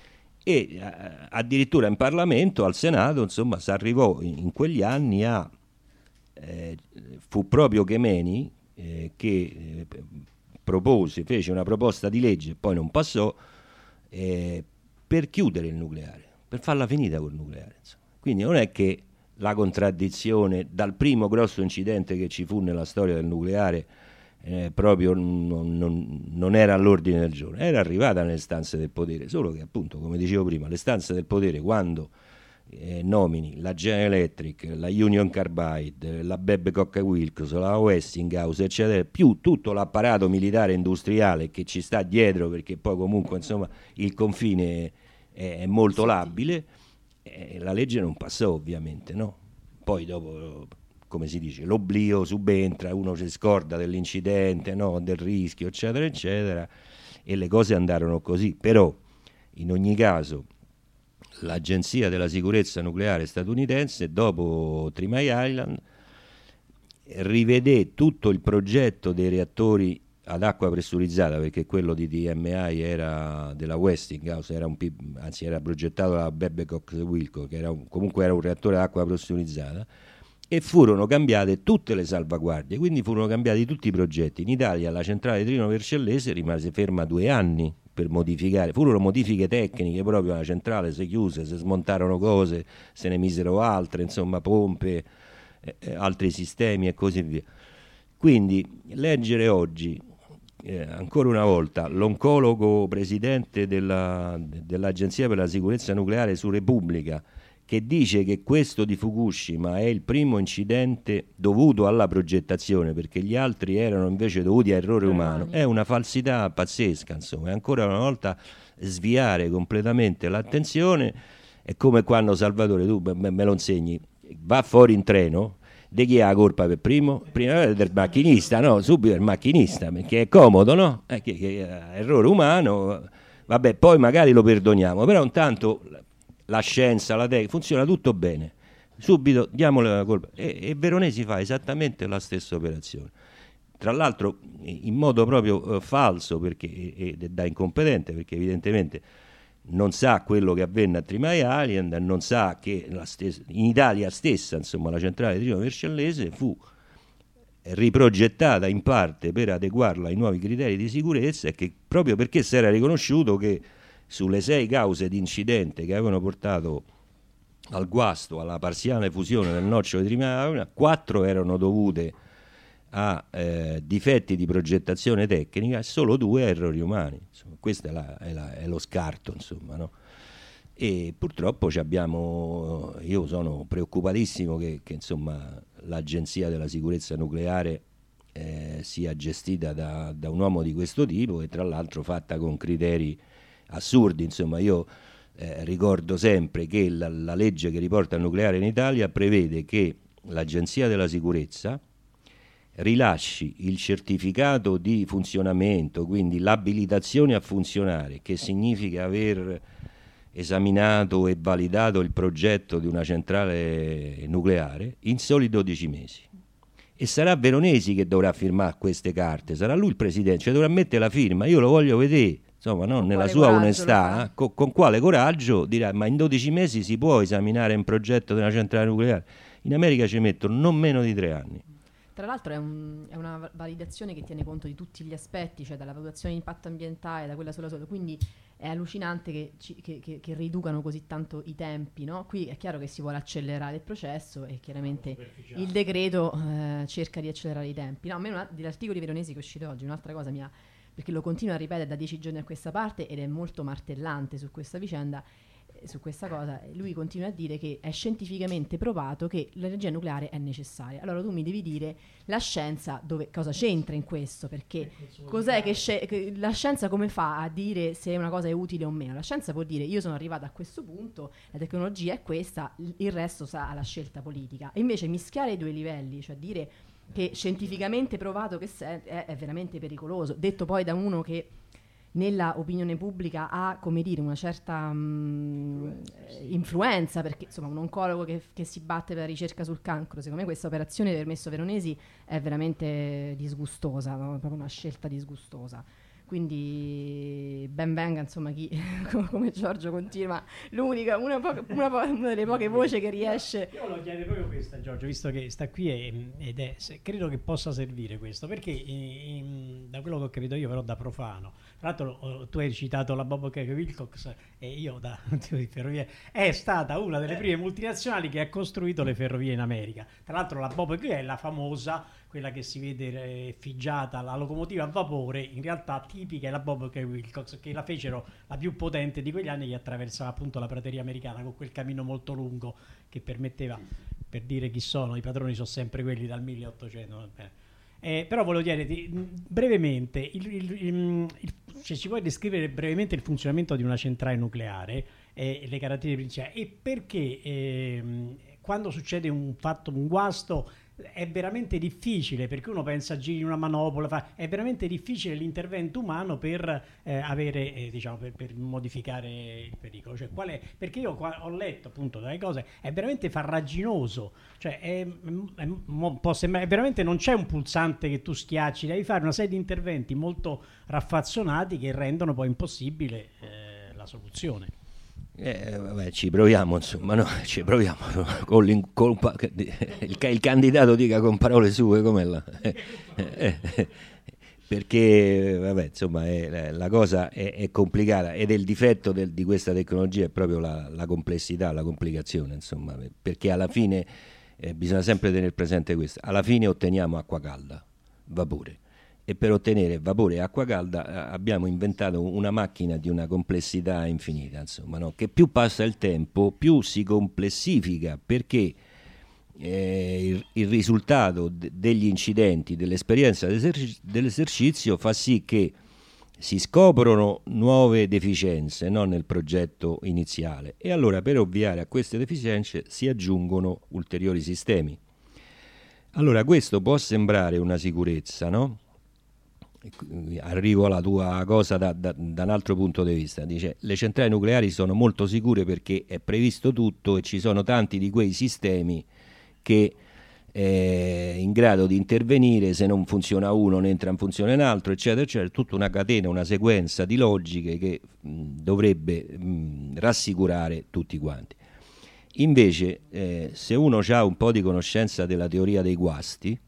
E eh, addirittura in Parlamento, al Senato, insomma, si arrivò in, in quegli anni a eh, fu proprio Khemeni eh, che eh, propose, fece una proposta di legge, poi non passò, eh, per chiudere il nucleare, per farla finita col nucleare, insomma. Quindi non è che la contraddizione dal primo grosso incidente che ci fu nella storia del nucleare eh, proprio non, non, non era all'ordine del giorno, era arrivata nelle stanze del potere, solo che appunto, come dicevo prima, le stanze del potere, quando eh, nomini la General Electric, la Union Carbide, la Babcock Wilcox, la Westinghouse, eccetera, più tutto l'apparato militare industriale che ci sta dietro, perché poi comunque insomma il confine è, è molto labile, eh, la legge non passò ovviamente, no? Poi dopo, come si dice, l'oblio subentra, uno si scorda dell'incidente, no? Del rischio, eccetera, eccetera, e le cose andarono così. Però in ogni caso l'Agenzia della Sicurezza Nucleare statunitense, dopo Three Mile Island, rivedé tutto il progetto dei reattori ad acqua pressurizzata, perché quello di D M I era della Westinghouse, era un, anzi era progettato da Babcock Wilcox, che era un, comunque era un reattore ad acqua pressurizzata, e furono cambiate tutte le salvaguardie, quindi furono cambiati tutti i progetti. In Italia la centrale Trino Vercellese rimase ferma due anni per modificare, furono modifiche tecniche, proprio la centrale si chiuse, si smontarono cose, se ne misero altre, insomma pompe, eh, altri sistemi e così via. Quindi leggere oggi eh, ancora una volta l'oncologo presidente della, dell'Agenzia per la Sicurezza Nucleare su Repubblica, che dice che questo di Fukushima è il primo incidente dovuto alla progettazione, perché gli altri erano invece dovuti a errore umano, è una falsità pazzesca, insomma. È ancora una volta sviare completamente l'attenzione. È come quando, Salvatore, tu me, me lo insegni, va fuori in treno, di chi ha la colpa per primo? Prima del macchinista, no? Subito il macchinista, perché è comodo, no? È che, che è errore umano, vabbè, poi magari lo perdoniamo, però intanto la scienza, la tecnica, funziona tutto bene, subito diamole la colpa, e, e Veronesi fa esattamente la stessa operazione, tra l'altro in modo proprio uh, falso, perché e, e da incompetente, perché evidentemente non sa quello che avvenne a Three Mile Island, non sa che la stessa, in Italia stessa, insomma, la centrale di Trino Vercellese fu riprogettata in parte per adeguarla ai nuovi criteri di sicurezza, e che proprio perché si era riconosciuto che sulle sei cause di incidente che avevano portato al guasto, alla parziale fusione del nocciolo di Three Mile Island, quattro erano dovute a eh, difetti di progettazione tecnica e solo due a errori umani. Insomma, questo è, la, è, la, è lo scarto, insomma, no? E purtroppo ci abbiamo, io sono preoccupatissimo che, che insomma, l'Agenzia della Sicurezza Nucleare eh, sia gestita da, da un uomo di questo tipo, e tra l'altro fatta con criteri assurdi. Insomma, io eh, ricordo sempre che la, la legge che riporta il nucleare in Italia prevede che l'Agenzia della Sicurezza rilasci il certificato di funzionamento, quindi l'abilitazione a funzionare, che significa aver esaminato e validato il progetto di una centrale nucleare, in soli dodici mesi. E sarà Veronesi che dovrà firmare queste carte, sarà lui il presidente, cioè dovrà mettere la firma. Io lo voglio vedere, insomma, no? Nella sua onestà, con, con quale coraggio dirà: ma in dodici mesi si può esaminare un progetto di una centrale nucleare? In America ci mettono non meno di tre anni. Tra l'altro è, un, è una validazione che tiene conto di tutti gli aspetti, cioè dalla valutazione di impatto ambientale, da quella sulla salute, quindi è allucinante che, ci, che, che, che riducano così tanto i tempi, no? Qui è chiaro che si vuole accelerare il processo e chiaramente il decreto eh, cerca di accelerare i tempi. No, a me una, dell'articolo di Veronesi che è uscito oggi, un'altra cosa mi ha, perché lo continua a ripetere da dieci giorni a questa parte ed è molto martellante su questa vicenda, su questa cosa, lui continua a dire che è scientificamente provato che l'energia nucleare è necessaria. Allora tu mi devi dire la scienza dove, cosa c'entra in questo, perché cos'è che, sci- che la scienza come fa a dire se una cosa è utile o meno? La scienza può dire: io sono arrivata a questo punto, la tecnologia è questa, il resto sta alla scelta politica. E invece mischiare i due livelli, cioè dire che scientificamente provato che se- è, è veramente pericoloso, detto poi da uno che nella opinione pubblica ha, come dire, una certa mh, influenza, perché insomma un oncologo che, che si batte per la ricerca sul cancro, secondo me questa operazione permesso Veronesi è veramente disgustosa, no? Proprio una scelta disgustosa. Quindi ben venga, insomma, chi come Giorgio continua, l'unica, una, po- una, po- una delle poche voci che riesce. Io volevo chiedere proprio questa, Giorgio, visto che sta qui e, ed è, se, credo che possa servire questo, perché in, da quello che ho capito io, però da profano, tra l'altro tu hai citato la Babcock Wilcox e io da di ferrovie, è stata una delle prime multinazionali che ha costruito le ferrovie in America. Tra l'altro la Babcock è la famosa, quella che si vede effigiata, la locomotiva a vapore, in realtà tipica è la Babcock Wilcox, che la fecero la più potente di quegli anni, che attraversava appunto la prateria americana con quel cammino molto lungo che permetteva, per dire chi sono, i padroni sono sempre quelli dal milleottocento. Eh, però volevo chiederti brevemente, il, il, il, il, cioè, ci puoi descrivere brevemente il funzionamento di una centrale nucleare e le caratteristiche principali, e perché eh, quando succede un fatto, un guasto, è veramente difficile, perché uno pensa giri una manopola, fa, è veramente difficile l'intervento umano per eh, avere, eh, diciamo, per, per modificare il pericolo. Cioè, qual è? Perché io qua ho letto appunto delle cose, è veramente farraginoso, cioè è, è, è, può sembrare, veramente non c'è un pulsante che tu schiacci, devi fare una serie di interventi molto raffazzonati che rendono poi impossibile eh, la soluzione. Eh, vabbè, ci proviamo, insomma, no? Ci proviamo con con, il, il candidato dica con parole sue com'è la, eh, eh, perché vabbè, insomma, è, la cosa è, è complicata, ed è il difetto del, di questa tecnologia è proprio la, la complessità, la complicazione, insomma, perché alla fine eh, bisogna sempre tenere presente questo: alla fine otteniamo acqua calda, vapore. E per ottenere vapore e acqua calda abbiamo inventato una macchina di una complessità infinita, insomma, no? Che più passa il tempo, più si complessifica, perché eh, il, il risultato de- degli incidenti, dell'esperienza dell'eserci- dell'esercizio fa sì che si scoprono nuove deficienze, no? Nel progetto iniziale, e allora per ovviare a queste deficienze si aggiungono ulteriori sistemi. Allora questo può sembrare una sicurezza, no? Arrivo alla tua cosa da, da, da un altro punto di vista. Dice: le centrali nucleari sono molto sicure perché è previsto tutto e ci sono tanti di quei sistemi che è in grado di intervenire, se non funziona uno ne entra in funzione un altro, eccetera eccetera, tutta una catena, una sequenza di logiche che mh, dovrebbe mh, rassicurare tutti quanti. Invece eh, se uno ha un po' di conoscenza della teoria dei guasti,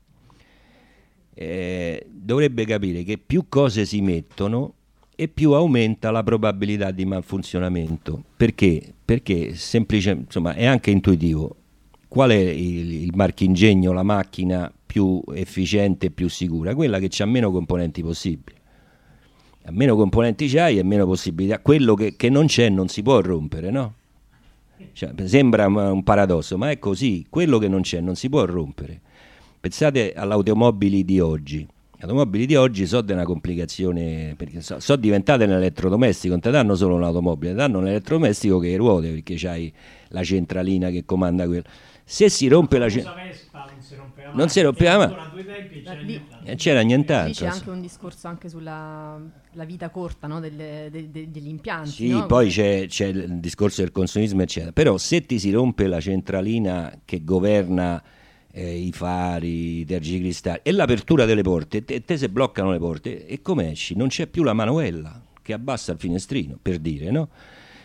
Eh, dovrebbe capire che più cose si mettono e più aumenta la probabilità di malfunzionamento. Perché? Perché semplice, insomma, è anche intuitivo. Qual è il, il marchingegno, la macchina più efficiente e più sicura? Quella che ha meno componenti possibili. A meno componenti c'hai e meno possibilità. Quello che, che non c'è non si può rompere, no? Cioè, sembra un paradosso, ma è così. Quello che non c'è non si può rompere. Pensate alle automobili di oggi. Le automobili di oggi sono di una complicazione, perché sono so diventate un elettrodomestico, non ti danno solo un'automobile, ti danno un elettrodomestico che ruote, perché c'hai la centralina che comanda quello. Se si rompe la, la Vespa non si rompeva mai, non si rompeva mai. C'era, lì, eh, c'era nient'altro. C'è anche un discorso anche sulla la vita corta, no? Delle, de, de, degli impianti. Sì, no? poi c'è, c'è il discorso del consumismo, eccetera. Però se ti si rompe la centralina che governa Eh, i fari, i tergicristalli e l'apertura delle porte, te, te se bloccano le porte, e come esci? Non c'è più la manovella che abbassa il finestrino, per dire, no?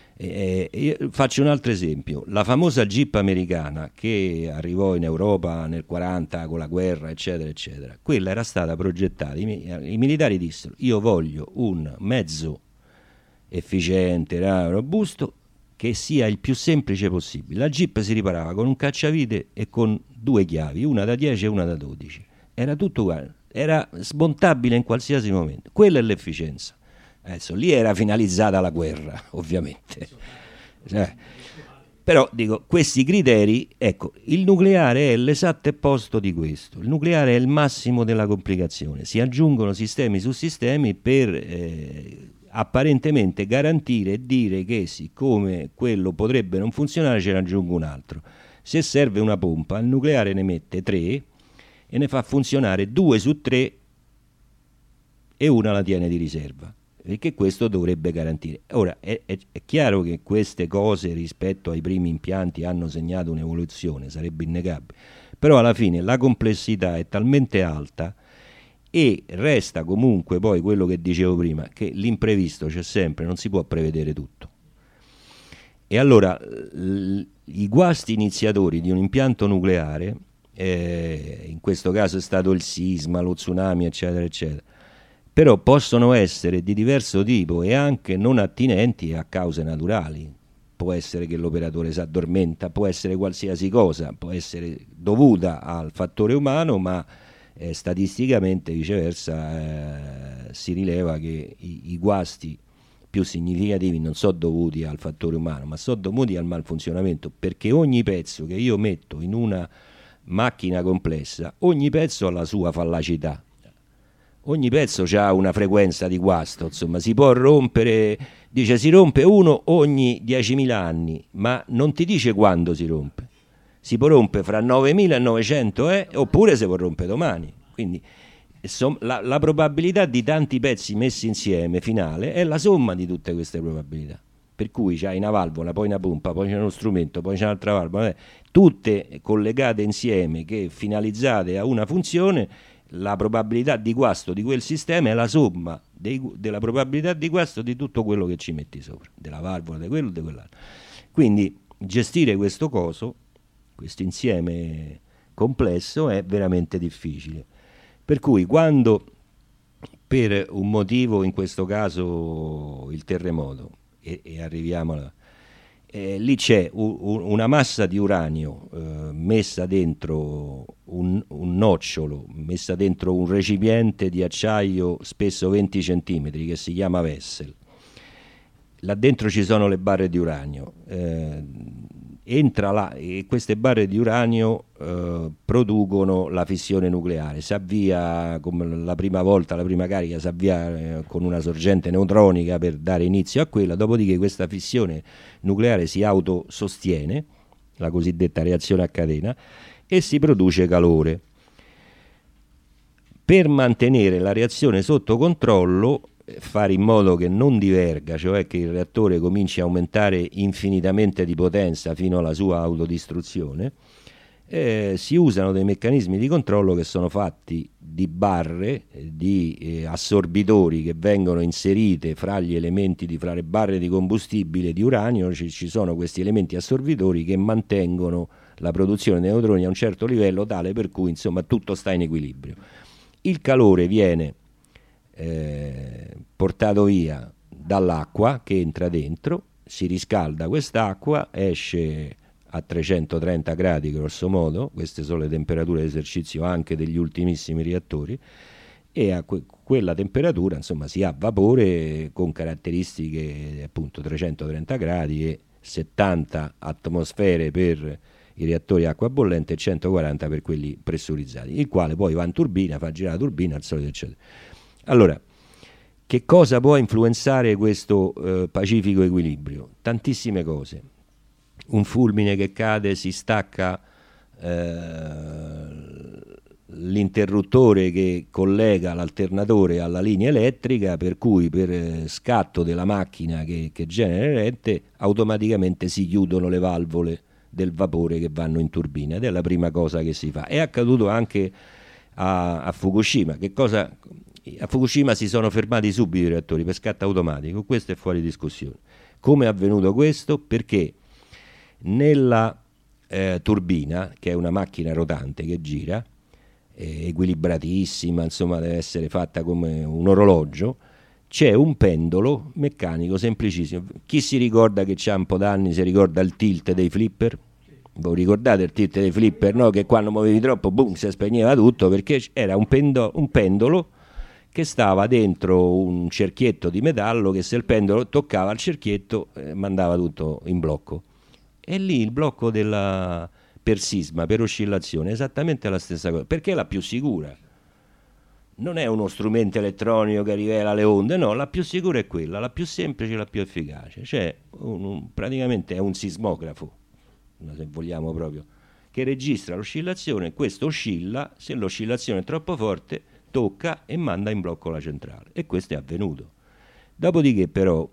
E, e, faccio un altro esempio: la famosa Jeep americana che arrivò in Europa nel quaranta con la guerra, eccetera eccetera, quella era stata progettata, i, i militari dissero: io voglio un mezzo efficiente, robusto, che sia il più semplice possibile. La Jeep si riparava con un cacciavite e con due chiavi, una da dieci e una da dodici. Era tutto uguale, era smontabile in qualsiasi momento. Quella è l'efficienza. Adesso lì era finalizzata la guerra, ovviamente. Cioè, però dico, questi criteri, ecco, il nucleare è l'esatto opposto di questo. Il nucleare è il massimo della complicazione. Si aggiungono sistemi su sistemi per eh, apparentemente garantire e dire che siccome quello potrebbe non funzionare ce ne aggiungo un altro. Se serve una pompa, il nucleare ne mette tre e ne fa funzionare due su tre e una la tiene di riserva, perché questo dovrebbe garantire. Ora è, è, è chiaro che queste cose rispetto ai primi impianti hanno segnato un'evoluzione, sarebbe innegabile, però alla fine la complessità è talmente alta e resta comunque poi quello che dicevo prima, che l'imprevisto c'è sempre, non si può prevedere tutto. E allora l- i guasti iniziatori di un impianto nucleare, eh, in questo caso è stato il sisma, lo tsunami, eccetera, eccetera, però possono essere di diverso tipo e anche non attinenti a cause naturali. Può essere che l'operatore si addormenta, può essere qualsiasi cosa, può essere dovuta al fattore umano, ma eh, statisticamente viceversa eh, si rileva che i, i guasti più significativi non sono dovuti al fattore umano, ma sono dovuti al malfunzionamento, perché ogni pezzo che io metto in una macchina complessa, ogni pezzo ha la sua fallacità. Ogni pezzo ha una frequenza di guasto, insomma, si può rompere, dice si rompe uno ogni diecimila anni, ma non ti dice quando si rompe. Si può rompere fra novemilanovecento eh, oppure si può rompere domani. Quindi insomma, la, la probabilità di tanti pezzi messi insieme finale è la somma di tutte queste probabilità. Per cui c'hai una valvola, poi una pompa, poi c'è uno strumento, poi c'è un'altra valvola, tutte collegate insieme che finalizzate a una funzione. La probabilità di guasto di quel sistema è la somma dei, della probabilità di guasto di tutto quello che ci metti sopra, della valvola, di quello, di quell'altro. Quindi gestire questo coso, questo insieme complesso, è veramente difficile. Per cui quando per un motivo, in questo caso il terremoto, e, e arriviamo alla... Eh, lì c'è u- u- una massa di uranio eh, messa dentro un, un nocciolo, messa dentro un recipiente di acciaio spesso venti centimetri che si chiama Vessel. Là dentro ci sono le barre di uranio, eh, entra là e queste barre di uranio eh, producono la fissione nucleare, si avvia come la prima volta, la prima carica si avvia eh, con una sorgente neutronica per dare inizio a quella, dopodiché questa fissione nucleare si autosostiene, la cosiddetta reazione a catena, e si produce calore. Per mantenere la reazione sotto controllo, fare in modo che non diverga, cioè che il reattore cominci a aumentare infinitamente di potenza fino alla sua autodistruzione, eh, si usano dei meccanismi di controllo che sono fatti di barre, di eh, assorbitori che vengono inserite fra gli elementi, di, fra le barre di combustibile di uranio, ci, ci sono questi elementi assorbitori che mantengono la produzione dei neutroni a un certo livello tale per cui insomma tutto sta in equilibrio. Il calore viene Eh, portato via dall'acqua che entra dentro, si riscalda quest'acqua, esce a trecentotrenta gradi grosso modo, queste sono le temperature di esercizio anche degli ultimissimi reattori, e a que- quella temperatura insomma si ha vapore con caratteristiche appunto trecentotrenta gradi e settanta atmosfere per i reattori a acqua bollente e centoquaranta per quelli pressurizzati, il quale poi va in turbina, fa girare la turbina al solito eccetera. Allora, che cosa può influenzare questo eh, pacifico equilibrio? Tantissime cose. Un fulmine che cade, si stacca eh, l'interruttore che collega l'alternatore alla linea elettrica, per cui per eh, scatto della macchina che, che genera rete automaticamente si chiudono le valvole del vapore che vanno in turbina, ed è la prima cosa che si fa. È accaduto anche a, a Fukushima. Che cosa... A Fukushima si sono fermati subito i reattori per scatto automatico, questo è fuori discussione. Come è avvenuto questo? Perché nella eh, turbina, che è una macchina rotante che gira, eh, equilibratissima, insomma deve essere fatta come un orologio, c'è un pendolo meccanico semplicissimo. Chi si ricorda che c'ha un po' d'anni, si ricorda il tilt dei flipper? Voi ricordate il tilt dei flipper, no? Che quando muovevi troppo, boom, si spegneva tutto, perché era un, pendo- un pendolo che stava dentro un cerchietto di metallo che, se il pendolo toccava il cerchietto, eh, mandava tutto in blocco. E lì il blocco della per sisma, per oscillazione, è esattamente la stessa cosa. Perché è la più sicura? Non è uno strumento elettronico che rivela le onde, no, la più sicura è quella, la più semplice, la più efficace. Cioè, un, un, praticamente è un sismografo, se vogliamo proprio, che registra l'oscillazione, questo oscilla, se l'oscillazione è troppo forte tocca e manda in blocco la centrale, e questo è avvenuto. Dopodiché però,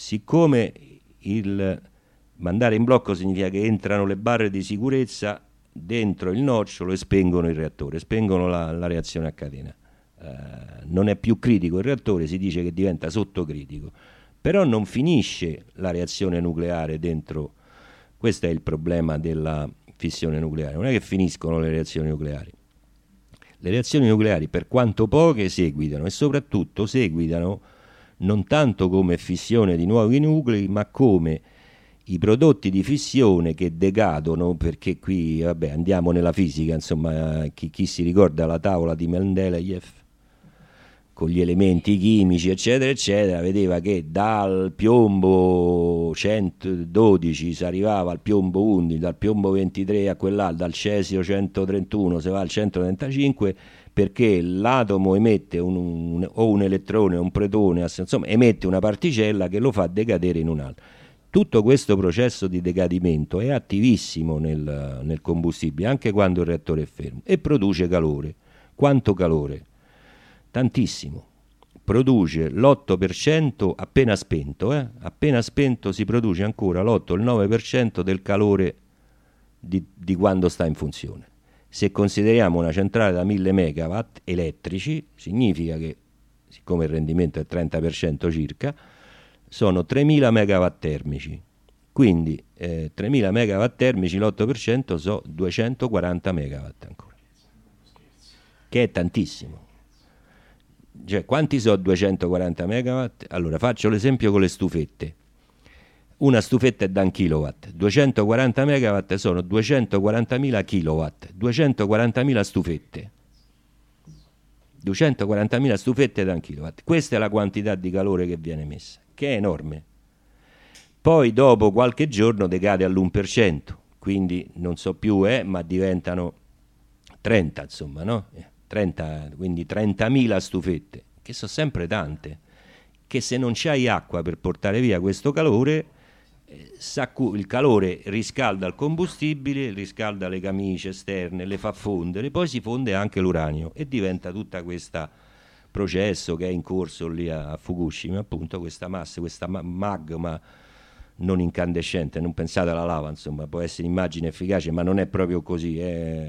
siccome il mandare in blocco significa che entrano le barre di sicurezza dentro il nocciolo e spengono il reattore, spengono la, la reazione a catena. Uh, non è più critico il reattore, si dice che diventa sottocritico, però non finisce la reazione nucleare dentro. Questo è il problema della fissione nucleare, non è che finiscono le reazioni nucleari. Le reazioni nucleari, per quanto poche, seguitano, e soprattutto seguitano non tanto come fissione di nuovi nuclei, ma come i prodotti di fissione che decadono, perché qui vabbè, andiamo nella fisica, insomma, chi, chi si ricorda la tavola di Mendeleev con gli elementi chimici eccetera eccetera, vedeva che dal piombo centododici si arrivava al piombo undici, dal piombo ventitré a quell'altro, dal cesio centotrentuno si va al centotrentacinque, perché l'atomo emette un, un, o un elettrone o un protone, insomma emette una particella che lo fa decadere in un altro. Tutto questo processo di decadimento è attivissimo nel, nel combustibile, anche quando il reattore è fermo, e produce calore. Quanto calore? Tantissimo. Produce l'otto per cento appena spento, eh? appena spento si produce ancora l'otto, il nove per cento del calore di, di quando sta in funzione. Se consideriamo una centrale da mille megawatt elettrici, significa che, siccome il rendimento è trenta per cento circa, sono tremila megawatt termici. Quindi eh, tremila megawatt termici, l'otto per cento sono duecentoquaranta megawatt ancora, che è tantissimo. Cioè, quanti sono duecentoquaranta megawatt? Allora, faccio l'esempio con le stufette. Una stufetta è da un kilowatt, duecentoquaranta megawatt sono duecentoquarantamila kilowatt, duecentoquarantamila stufette. duecentoquarantamila stufette da un kilowatt. Questa è la quantità di calore che viene messa, che è enorme. Poi dopo qualche giorno decade all'uno per cento, quindi non so più, eh, ma diventano trenta, insomma, no? trenta, quindi trentamila stufette, che sono sempre tante, che se non c'hai acqua per portare via questo calore, eh, il calore riscalda il combustibile, riscalda le camicie esterne, le fa fondere, poi si fonde anche l'uranio e diventa tutta questo processo che è in corso lì a, a Fukushima, appunto, questa massa, questa ma- magma non incandescente, non pensate alla lava, insomma, può essere immagine efficace, ma non è proprio così, è...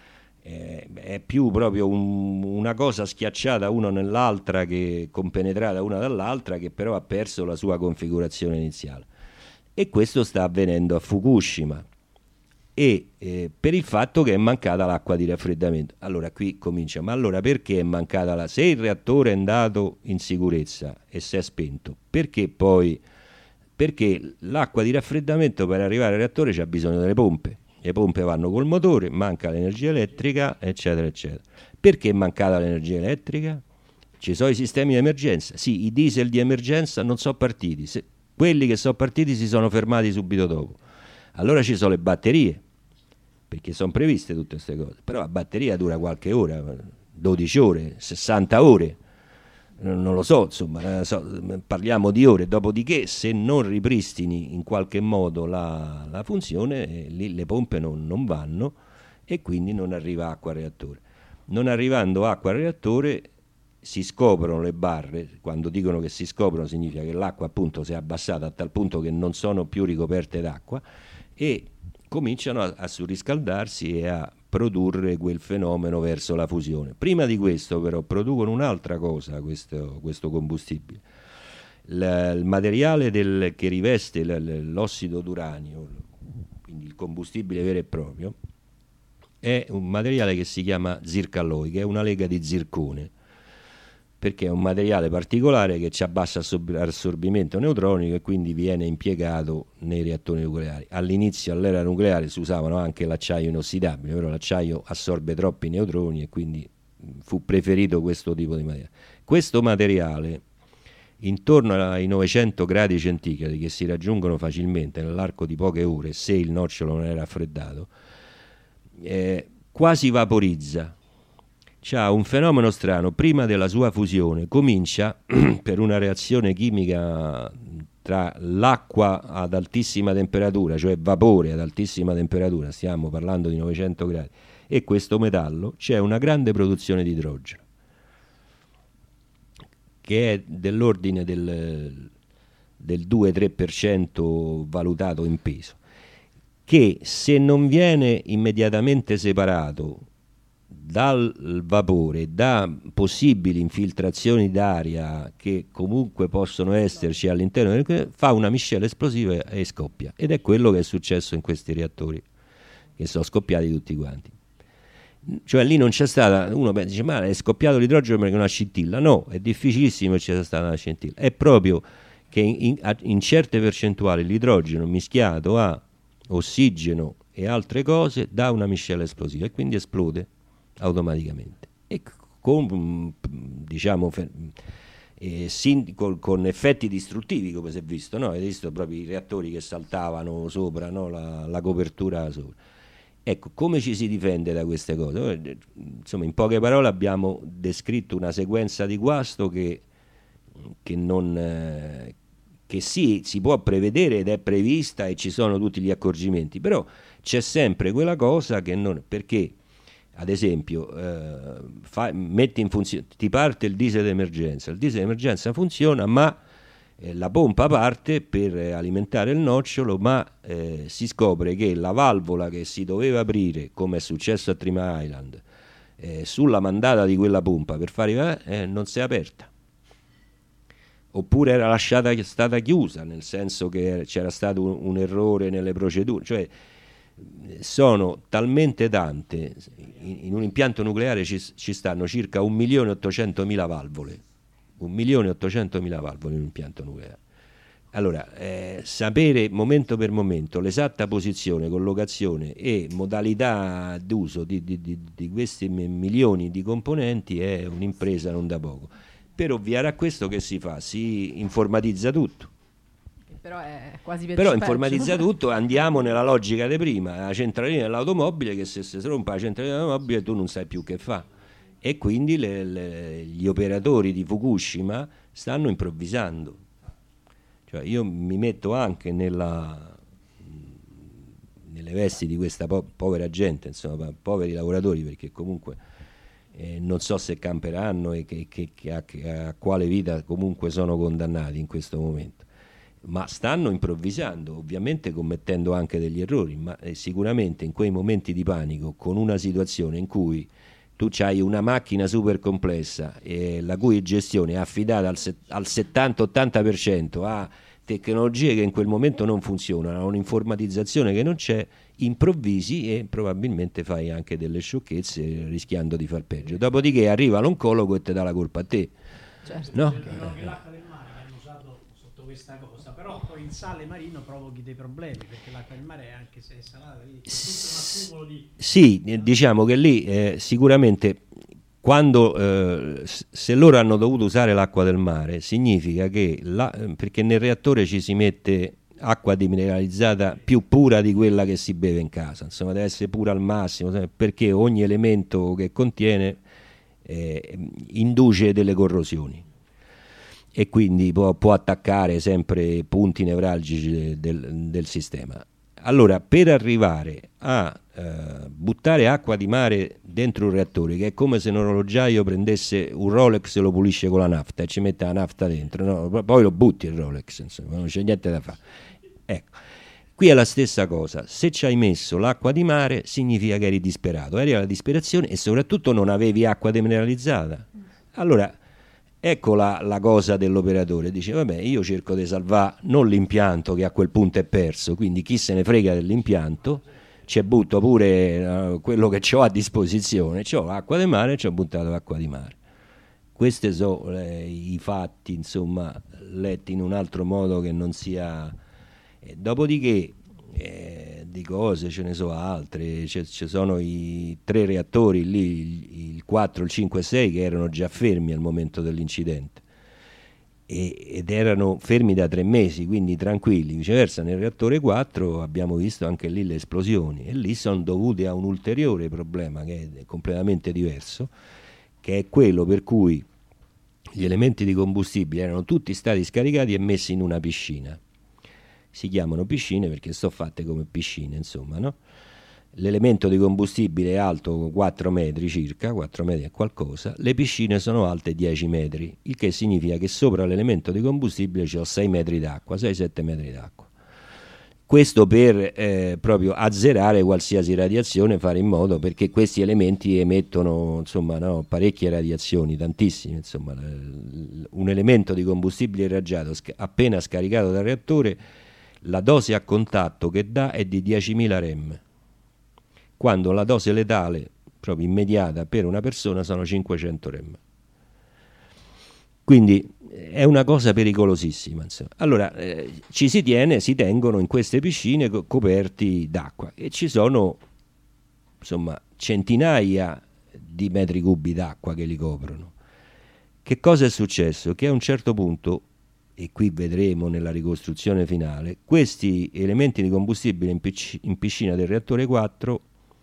è più proprio un, una cosa schiacciata una nell'altra, che compenetrata una dall'altra, che però ha perso la sua configurazione iniziale, e questo sta avvenendo a Fukushima, e eh, per il fatto che è mancata l'acqua di raffreddamento. Allora qui comincia, ma allora perché è mancata la... se il reattore è andato in sicurezza e si è spento, perché poi perché l'acqua di raffreddamento per arrivare al reattore c'ha bisogno delle pompe. Le pompe vanno col motore, manca l'energia elettrica, eccetera, eccetera. Perché è mancata l'energia elettrica? Ci sono i sistemi di emergenza. Sì, i diesel di emergenza non sono partiti. Se, quelli che sono partiti si sono fermati subito dopo. Allora ci sono le batterie, perché sono previste tutte queste cose. Però la batteria dura qualche ora, dodici ore, sessanta ore. Non lo so, insomma, parliamo di ore, dopodiché se non ripristini in qualche modo la, la funzione, eh, lì le pompe non, non vanno e quindi non arriva acqua al reattore. Non arrivando acqua al reattore si scoprono le barre. Quando dicono che si scoprono significa che l'acqua appunto si è abbassata a tal punto che non sono più ricoperte d'acqua e cominciano a, a surriscaldarsi e a produrre quel fenomeno verso la fusione. Prima di questo però producono un'altra cosa questo, questo combustibile. L, il materiale del, che riveste l, l'ossido d'uranio, quindi il combustibile vero e proprio, è un materiale che si chiama zircalloy, che è una lega di zircone, perché è un materiale particolare che ha basso assorbimento neutronico e quindi viene impiegato nei reattori nucleari. All'inizio, all'era nucleare, si usavano anche l'acciaio inossidabile, però l'acciaio assorbe troppi neutroni e quindi fu preferito questo tipo di materiale. Questo materiale, intorno ai novecento gradi centigradi, che si raggiungono facilmente nell'arco di poche ore se il nocciolo non è raffreddato, eh, quasi vaporizza. C'ha un fenomeno strano: prima della sua fusione comincia per una reazione chimica tra l'acqua ad altissima temperatura, cioè vapore ad altissima temperatura, stiamo parlando di novecento gradi, e questo metallo, c'è una grande produzione di idrogeno che è dell'ordine del, del due tre per cento valutato in peso. che se non viene immediatamente separato dal vapore, da possibili infiltrazioni d'aria che comunque possono esserci all'interno, fa una miscela esplosiva e scoppia, ed è quello che è successo in questi reattori che sono scoppiati tutti quanti. Cioè lì non c'è stata, uno pensa, dice, ma è scoppiato l'idrogeno perché è una scintilla. No, è difficilissimo che ci sia stata una scintilla, è proprio che in, in, in certe percentuali l'idrogeno mischiato a ossigeno e altre cose dà una miscela esplosiva e quindi esplode automaticamente, e con, diciamo, eh, sin, con, con effetti distruttivi, come si è visto, no? Hai visto proprio i reattori che saltavano sopra, no? la, la copertura sopra. Ecco, come ci si difende da queste cose? Insomma, in poche parole abbiamo descritto una sequenza di guasto che, che non... Eh, che sì, si può prevedere ed è prevista e ci sono tutti gli accorgimenti, però c'è sempre quella cosa che non... perché ad esempio eh, fa, metti in funzione, ti parte il diesel d'emergenza, il diesel d'emergenza funziona, ma eh, la pompa parte per eh, alimentare il nocciolo, ma eh, si scopre che la valvola che si doveva aprire, come è successo a Three Island, eh, sulla mandata di quella pompa per fare eh, non si è aperta, oppure era lasciata, stata chiusa, nel senso che c'era stato un, un errore nelle procedure. Cioè sono talmente tante, in, in un impianto nucleare ci, ci stanno circa un milione e ottocentomila valvole, un milione e ottocentomila valvole in un impianto nucleare. Allora, eh, sapere momento per momento l'esatta posizione, collocazione e modalità d'uso di, di, di, di questi milioni di componenti è un'impresa non da poco. Per ovviare a questo che si fa? Si informatizza tutto. Però è quasi per Però informatizza tutto, andiamo nella logica di prima, la centralina dell'automobile, che se si rompe la centralina dell'automobile tu non sai più che fa, e quindi le, le, gli operatori di Fukushima stanno improvvisando. Cioè io mi metto anche nella, nelle vesti di questa po- povera gente, insomma, poveri lavoratori, perché comunque eh, non so se camperanno e che, che, che a, che a quale vita comunque sono condannati in questo momento. Ma stanno improvvisando, ovviamente commettendo anche degli errori, ma eh, sicuramente in quei momenti di panico, con una situazione in cui tu hai una macchina super complessa, eh, la cui gestione è affidata al, set- al settanta ottanta per cento a tecnologie che in quel momento non funzionano, a un'informatizzazione che non c'è, improvvisi e probabilmente fai anche delle sciocchezze rischiando di far peggio. Dopodiché arriva l'oncologo e ti dà la colpa a te. Certo. No? Questa cosa, però poi il sale marino provochi dei problemi, perché l'acqua del mare, anche se è salata, lì c'è tutto un accumulo di... Sì, diciamo che lì eh, sicuramente quando eh, se loro hanno dovuto usare l'acqua del mare significa che la, perché nel reattore ci si mette acqua demineralizzata più pura di quella che si beve in casa, insomma deve essere pura al massimo, perché ogni elemento che contiene eh, induce delle corrosioni e quindi può, può attaccare sempre punti nevralgici del, del sistema. Allora, per arrivare a eh, buttare acqua di mare dentro un reattore, che è come se un orologiaio prendesse un Rolex e lo pulisce con la nafta e ci mette la nafta dentro, no? Poi lo butti il Rolex, insomma, non c'è niente da fare. Ecco, qui è la stessa cosa. Se ci hai messo l'acqua di mare significa che eri disperato, eri alla disperazione e soprattutto non avevi acqua demineralizzata. Allora, ecco la, la cosa dell'operatore, dice vabbè, io cerco di salvare non l'impianto che a quel punto è perso, quindi chi se ne frega dell'impianto, ci butto pure uh, quello che ho a disposizione, c'ho acqua di mare, ci ho buttato acqua di mare. Questi sono eh, i fatti, insomma, letti in un altro modo che non sia... Eh, dopodiché eh, di cose ce ne sono altre, ci sono i tre reattori lì, il quattro, il cinque e sei, che erano già fermi al momento dell'incidente e, ed erano fermi da tre mesi, quindi tranquilli. Viceversa nel reattore quattro abbiamo visto anche lì le esplosioni, e lì sono dovute a un ulteriore problema che è completamente diverso, che è quello per cui gli elementi di combustibile erano tutti stati scaricati e messi in una piscina. Si chiamano piscine perché sono fatte come piscine, insomma, no? L'elemento di combustibile è alto quattro metri circa, quattro metri e qualcosa, le piscine sono alte dieci metri, il che significa che sopra l'elemento di combustibile c'ho sei metri d'acqua, sei sette metri d'acqua. questo per eh, proprio azzerare qualsiasi radiazione, fare in modo, perché questi elementi emettono insomma, no, parecchie radiazioni, tantissime. Insomma, un elemento di combustibile irraggiato sc- appena scaricato dal reattore, la dose a contatto che dà è di diecimila rem, quando la dose letale proprio immediata per una persona sono cinquecento rem. Quindi è una cosa pericolosissima. Insomma. Allora eh, ci si tiene, si tengono in queste piscine co- coperti d'acqua e ci sono insomma centinaia di metri cubi d'acqua che li coprono. Che cosa è successo? Che a un certo punto, e qui vedremo nella ricostruzione finale, questi elementi di combustibile in, pic- in piscina del reattore quattro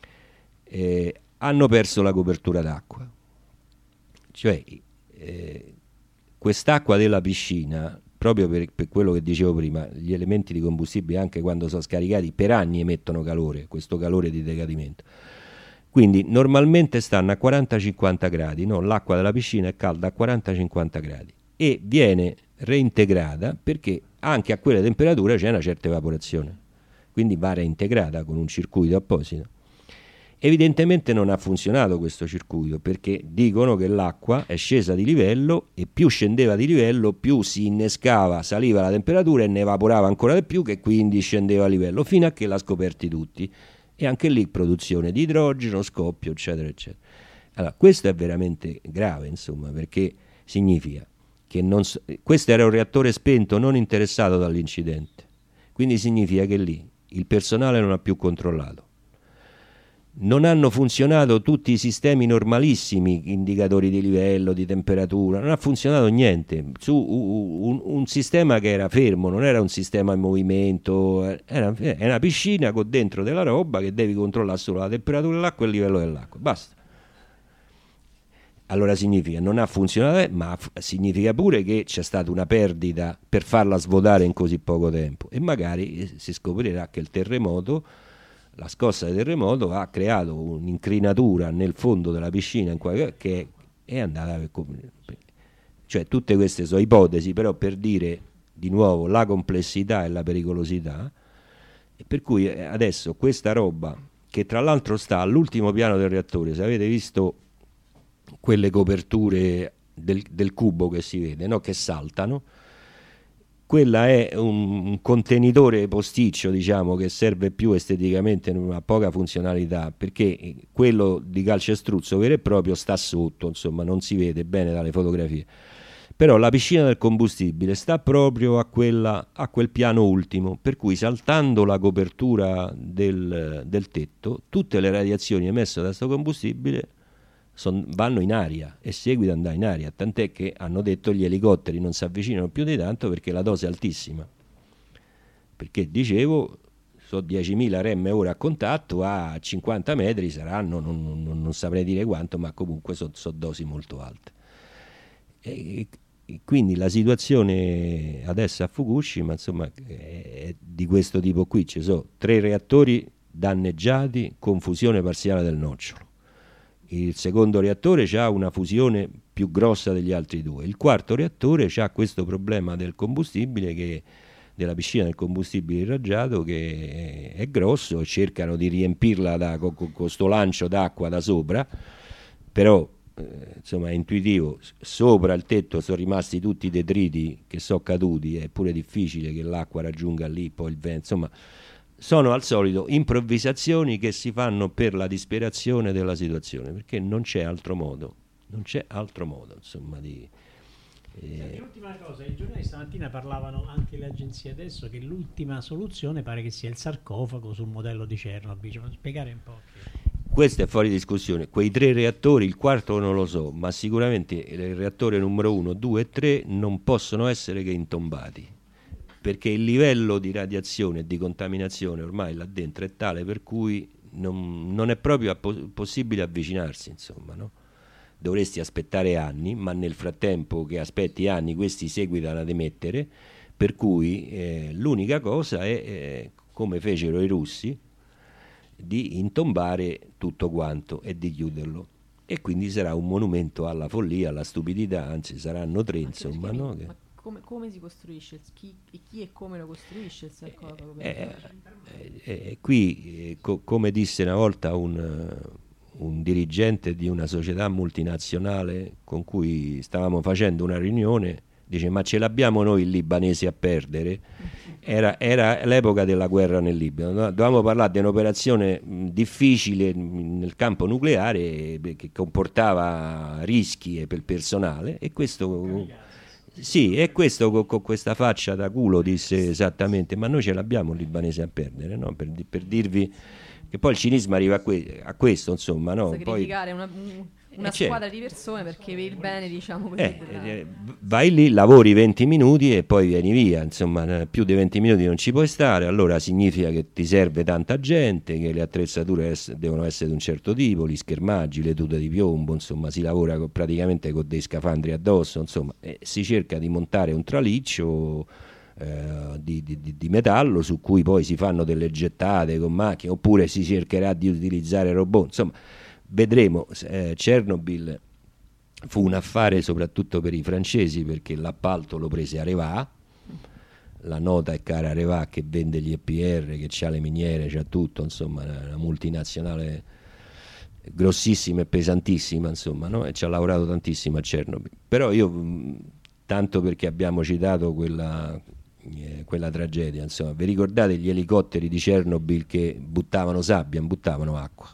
eh, hanno perso la copertura d'acqua. Cioè eh, quest'acqua della piscina, proprio per, per quello che dicevo prima, gli elementi di combustibile anche quando sono scaricati per anni emettono calore, questo calore di decadimento. Quindi normalmente stanno a quaranta cinquanta gradi, no? L'acqua della piscina è calda a quaranta cinquanta gradi e viene reintegrata perché anche a quelle temperature c'è una certa evaporazione, quindi va reintegrata con un circuito apposito. Evidentemente non ha funzionato questo circuito perché dicono che l'acqua è scesa di livello e più scendeva di livello più si innescava, saliva la temperatura e ne evaporava ancora di più, che quindi scendeva a livello fino a che l'ha scoperti tutti, e anche lì produzione di idrogeno, scoppio eccetera eccetera. Allora questo è veramente grave, insomma, perché significa che non so, questo era un reattore spento non interessato dall'incidente, quindi significa che lì il personale non ha più controllato. Non hanno funzionato tutti i sistemi normalissimi, indicatori di livello, di temperatura, non ha funzionato niente su un, un sistema che era fermo, non era un sistema in movimento, era, era una piscina con dentro della roba che devi controllare solo la temperatura dell'acqua e il livello dell'acqua, basta. Allora significa non ha funzionato, ma significa pure che c'è stata una perdita per farla svuotare in così poco tempo, e magari si scoprirà che il terremoto, la scossa del terremoto ha creato un'incrinatura nel fondo della piscina che è andata per... Cioè tutte queste sono ipotesi, però per dire di nuovo la complessità e la pericolosità, e per cui adesso questa roba, che tra l'altro sta all'ultimo piano del reattore, se avete visto quelle coperture del, del cubo che si vede, no? Che saltano, quella è un, un contenitore posticcio, diciamo, che serve più esteticamente, non ha poca funzionalità, perché quello di calcestruzzo vero e proprio sta sotto, insomma non si vede bene dalle fotografie, però la piscina del combustibile sta proprio a, quella, a quel piano ultimo, per cui saltando la copertura del, del tetto, tutte le radiazioni emesse da questo combustibile Son, vanno in aria e seguito andare in aria, tant'è che hanno detto gli elicotteri non si avvicinano più di tanto perché la dose è altissima, perché dicevo sono diecimila rem ora a contatto, a cinquanta metri saranno, non, non, non saprei dire quanto, ma comunque sono so dosi molto alte, e, e quindi la situazione adesso a Fukushima insomma è di questo tipo qui. Ci sono tre reattori danneggiati con fusione parziale del nocciolo. Il secondo reattore ha una fusione più grossa degli altri due. Il quarto reattore ha questo problema del combustibile, che, della piscina del combustibile irraggiato, che è, è grosso, e cercano di riempirla da, con, con questo lancio d'acqua da sopra, però eh, insomma è intuitivo, sopra il tetto sono rimasti tutti i detriti che sono caduti, è pure difficile che l'acqua raggiunga lì, poi il vento, insomma sono al solito improvvisazioni che si fanno per la disperazione della situazione, perché non c'è altro modo, non c'è altro modo, insomma, di... Eh... Senti, l'ultima cosa, i giornali stamattina parlavano, anche le agenzie adesso, che l'ultima soluzione pare che sia il sarcofago sul modello di Chernobyl. Cioè, spiegare un po'. Questo è fuori discussione, quei tre reattori, il quarto non lo so, ma sicuramente il reattore numero uno, due e tre non possono essere che intombati, perché il livello di radiazione e di contaminazione ormai là dentro è tale per cui non, non è proprio possibile avvicinarsi, insomma, no? Dovresti aspettare anni, ma nel frattempo che aspetti anni questi seguitano ad emettere, per cui eh, l'unica cosa è, eh, come fecero i russi, di intombare tutto quanto e di chiuderlo. E quindi sarà un monumento alla follia, alla stupidità, anzi saranno tre, insomma, no? Che... come, come si costruisce, chi, e chi e come lo costruisce il sarcofago? Eh, eh, eh, qui, eh, co- come disse una volta un, un dirigente di una società multinazionale con cui stavamo facendo una riunione, dice: ma ce l'abbiamo noi i libanesi a perdere? Era, era l'epoca della guerra nel Libano, dovevamo parlare di un'operazione mh, difficile mh, nel campo nucleare, eh, che comportava rischi per il personale, e questo sì, e questo con, con questa faccia da culo disse esattamente: ma noi ce l'abbiamo il libanese a perdere, no? per, per dirvi che poi il cinismo arriva a, que- a questo, insomma, no? Sacrificare Poi, una, una eh, squadra di persone perché per il bene, diciamo così. Eh, della... eh, vai lì, lavori venti minuti e poi vieni via, insomma, più di venti minuti non ci puoi stare, allora significa che ti serve tanta gente, che le attrezzature es- devono essere di un certo tipo, gli schermaggi, le tute di piombo, insomma, si lavora co- praticamente con dei scafandri addosso, insomma, e si cerca di montare un traliccio eh, di, di, di metallo su cui poi si fanno delle gettate con macchine, oppure si cercherà di utilizzare robot, insomma, vedremo. eh, Chernobyl fu un affare soprattutto per i francesi, perché l'appalto lo prese Areva, la nota è cara Areva, che vende gli E P R, che c'ha le miniere, c'ha tutto, insomma, una multinazionale grossissima e pesantissima, insomma, no? E ci ha lavorato tantissimo a Chernobyl. Però io, mh, tanto perché abbiamo citato quella, eh, quella tragedia, insomma, vi ricordate gli elicotteri di Chernobyl che buttavano sabbia, non buttavano acqua?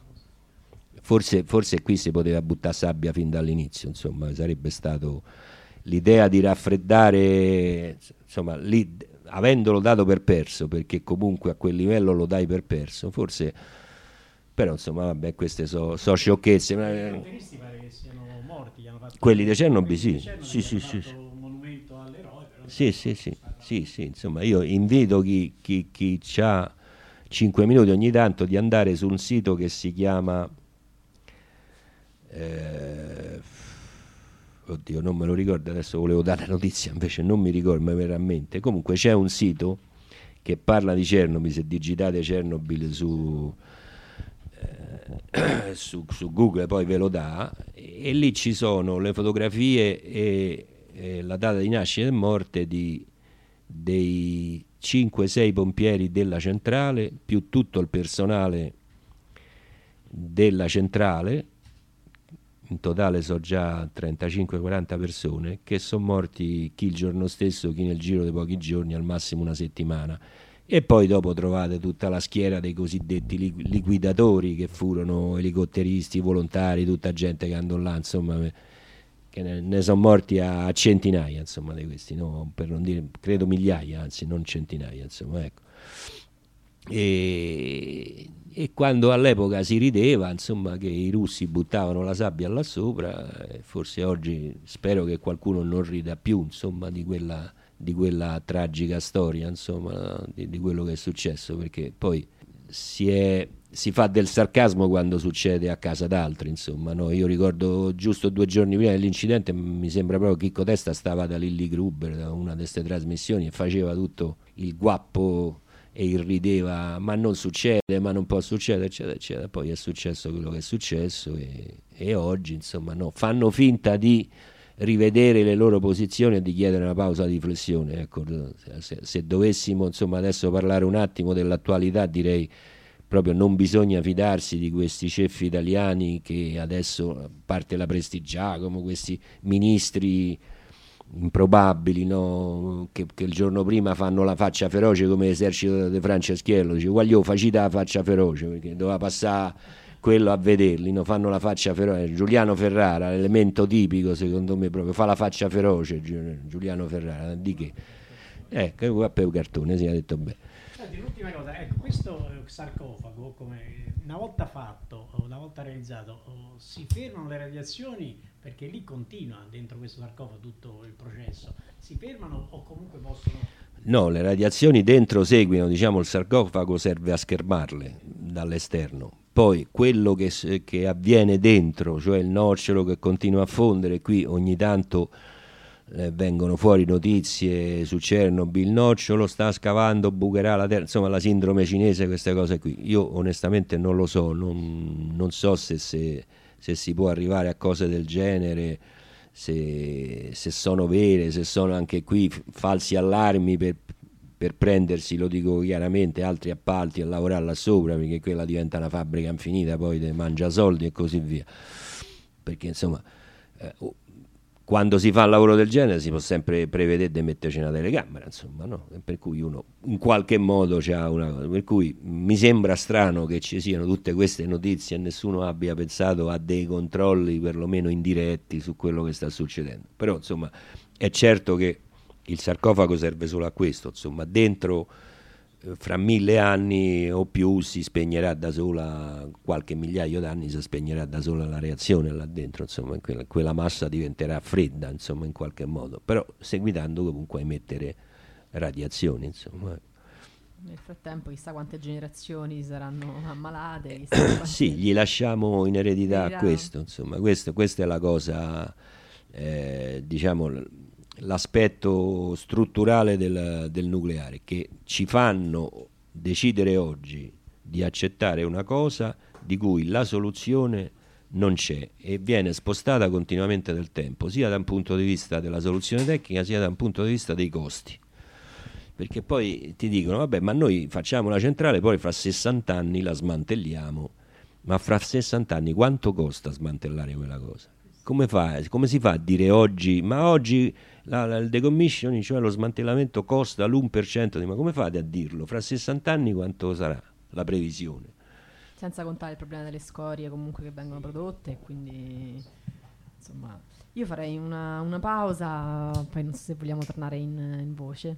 Forse, forse qui si poteva buttare sabbia fin dall'inizio, insomma, sarebbe stato l'idea di raffreddare, insomma, lì, avendolo dato per perso, perché comunque a quel livello lo dai per perso, forse, però insomma, vabbè, queste sono so sciocchezze. I professionisti pare che siano morti, hanno fatto quelli di Chernobyl, sì, di Chernobyl, sì, sì, hanno sì, fatto un monumento all'eroe, però sì, sì, sì, sì, sì, insomma, io invito chi, chi, chi ha cinque minuti ogni tanto di andare su un sito che si chiama Eh, oddio, non me lo ricordo adesso, volevo dare la notizia, invece non mi ricordo, mi verrà a mente. Comunque c'è un sito che parla di Chernobyl, se digitate Chernobyl su, eh, su, su Google poi ve lo dà, e, e lì ci sono le fotografie e, e la data di nascita e morte di, dei cinque sei pompieri della centrale, più tutto il personale della centrale. In totale so già trentacinque quaranta persone che sono morti, chi il giorno stesso, chi nel giro di pochi giorni, al massimo una settimana. E poi dopo trovate tutta la schiera dei cosiddetti liquidatori, che furono elicotteristi, volontari, tutta gente che andò là, insomma, che ne, ne sono morti a centinaia, insomma, di questi, no? Per non dire, credo migliaia, anzi non centinaia, insomma, ecco. E, e quando all'epoca si rideva, insomma, che i russi buttavano la sabbia là sopra, forse oggi spero che qualcuno non rida più, insomma, di quella, di quella tragica storia, insomma, di, di quello che è successo, perché poi si, è, si fa del sarcasmo quando succede a casa d'altri, insomma, no? Io ricordo giusto due giorni prima dell'incidente, mi sembra proprio Chicco Testa stava da Lilli Gruber, da una di queste trasmissioni, e faceva tutto il guappo e irrideva: ma non succede, ma non può succedere, eccetera, eccetera. Poi è successo quello che è successo, e, e oggi, insomma, no, fanno finta di rivedere le loro posizioni e di chiedere una pausa di riflessione, ecco. se, se dovessimo, insomma, adesso parlare un attimo dell'attualità, direi proprio non bisogna fidarsi di questi ceffi italiani che adesso, a parte la Prestigiacomo, questi ministri improbabili, no? che, che il giorno prima fanno la faccia feroce come l'esercito di Franceschiello, dice: guagliò, facite la faccia feroce, perché doveva passare quello a vederli, no? Fanno la faccia feroce. Giuliano Ferrara, l'elemento tipico secondo me, proprio fa la faccia feroce Giuliano Ferrara, di che? Ecco, qua per un cartone, si è detto bene. Senti, l'ultima cosa, ecco, questo sarcofago, come una volta fatto, una volta realizzato, si fermano le radiazioni, perché lì continua dentro questo sarcofago tutto il processo, si fermano o comunque possono... No, le radiazioni dentro seguono, diciamo, il sarcofago serve a schermarle dall'esterno, poi quello che, che avviene dentro, cioè il nocciolo che continua a fondere, qui ogni tanto eh, vengono fuori notizie su Chernobyl, il nocciolo sta scavando, bucherà la terra, insomma la sindrome cinese, queste cose qui, io onestamente non lo so, non, non so se, se, se si può arrivare a cose del genere, se, se sono vere, se sono anche qui falsi allarmi per, per prendersi, lo dico chiaramente, altri appalti a lavorare là sopra, perché quella diventa una fabbrica infinita, poi te mangia soldi e così via. Perché insomma, eh, quando si fa un lavoro del genere si può sempre prevedere di metterci una telecamera, insomma, no? Per cui uno in qualche modo c'ha una cosa. Per cui mi sembra strano che ci siano tutte queste notizie e nessuno abbia pensato a dei controlli perlomeno indiretti su quello che sta succedendo. Però insomma è certo che il sarcofago serve solo a questo, insomma, dentro fra mille anni o più si spegnerà da sola, qualche migliaio d'anni si spegnerà da sola la reazione là dentro, insomma quella, quella massa diventerà fredda, insomma, in qualche modo, però seguitando comunque a emettere radiazioni, insomma. Nel frattempo chissà quante generazioni saranno ammalate, chissà quante... Sì, gli lasciamo in eredità Eredità. questo, insomma, questo, questa è la cosa, eh, diciamo, l'aspetto strutturale del, del nucleare, che ci fanno decidere oggi di accettare una cosa di cui la soluzione non c'è e viene spostata continuamente nel tempo, sia da un punto di vista della soluzione tecnica sia da un punto di vista dei costi, perché poi ti dicono vabbè, ma noi facciamo la centrale, poi fra sessanta anni la smantelliamo, ma fra sessanta anni quanto costa smantellare quella cosa? Come, fa, come si fa a dire oggi, ma oggi la, la, il decommissioning, cioè lo smantellamento, costa l'uno per cento, ma come fate a dirlo? Fra sessanta anni quanto sarà la previsione? Senza contare il problema delle scorie comunque che vengono prodotte, quindi insomma io farei una, una pausa, poi non so se vogliamo tornare in, in voce.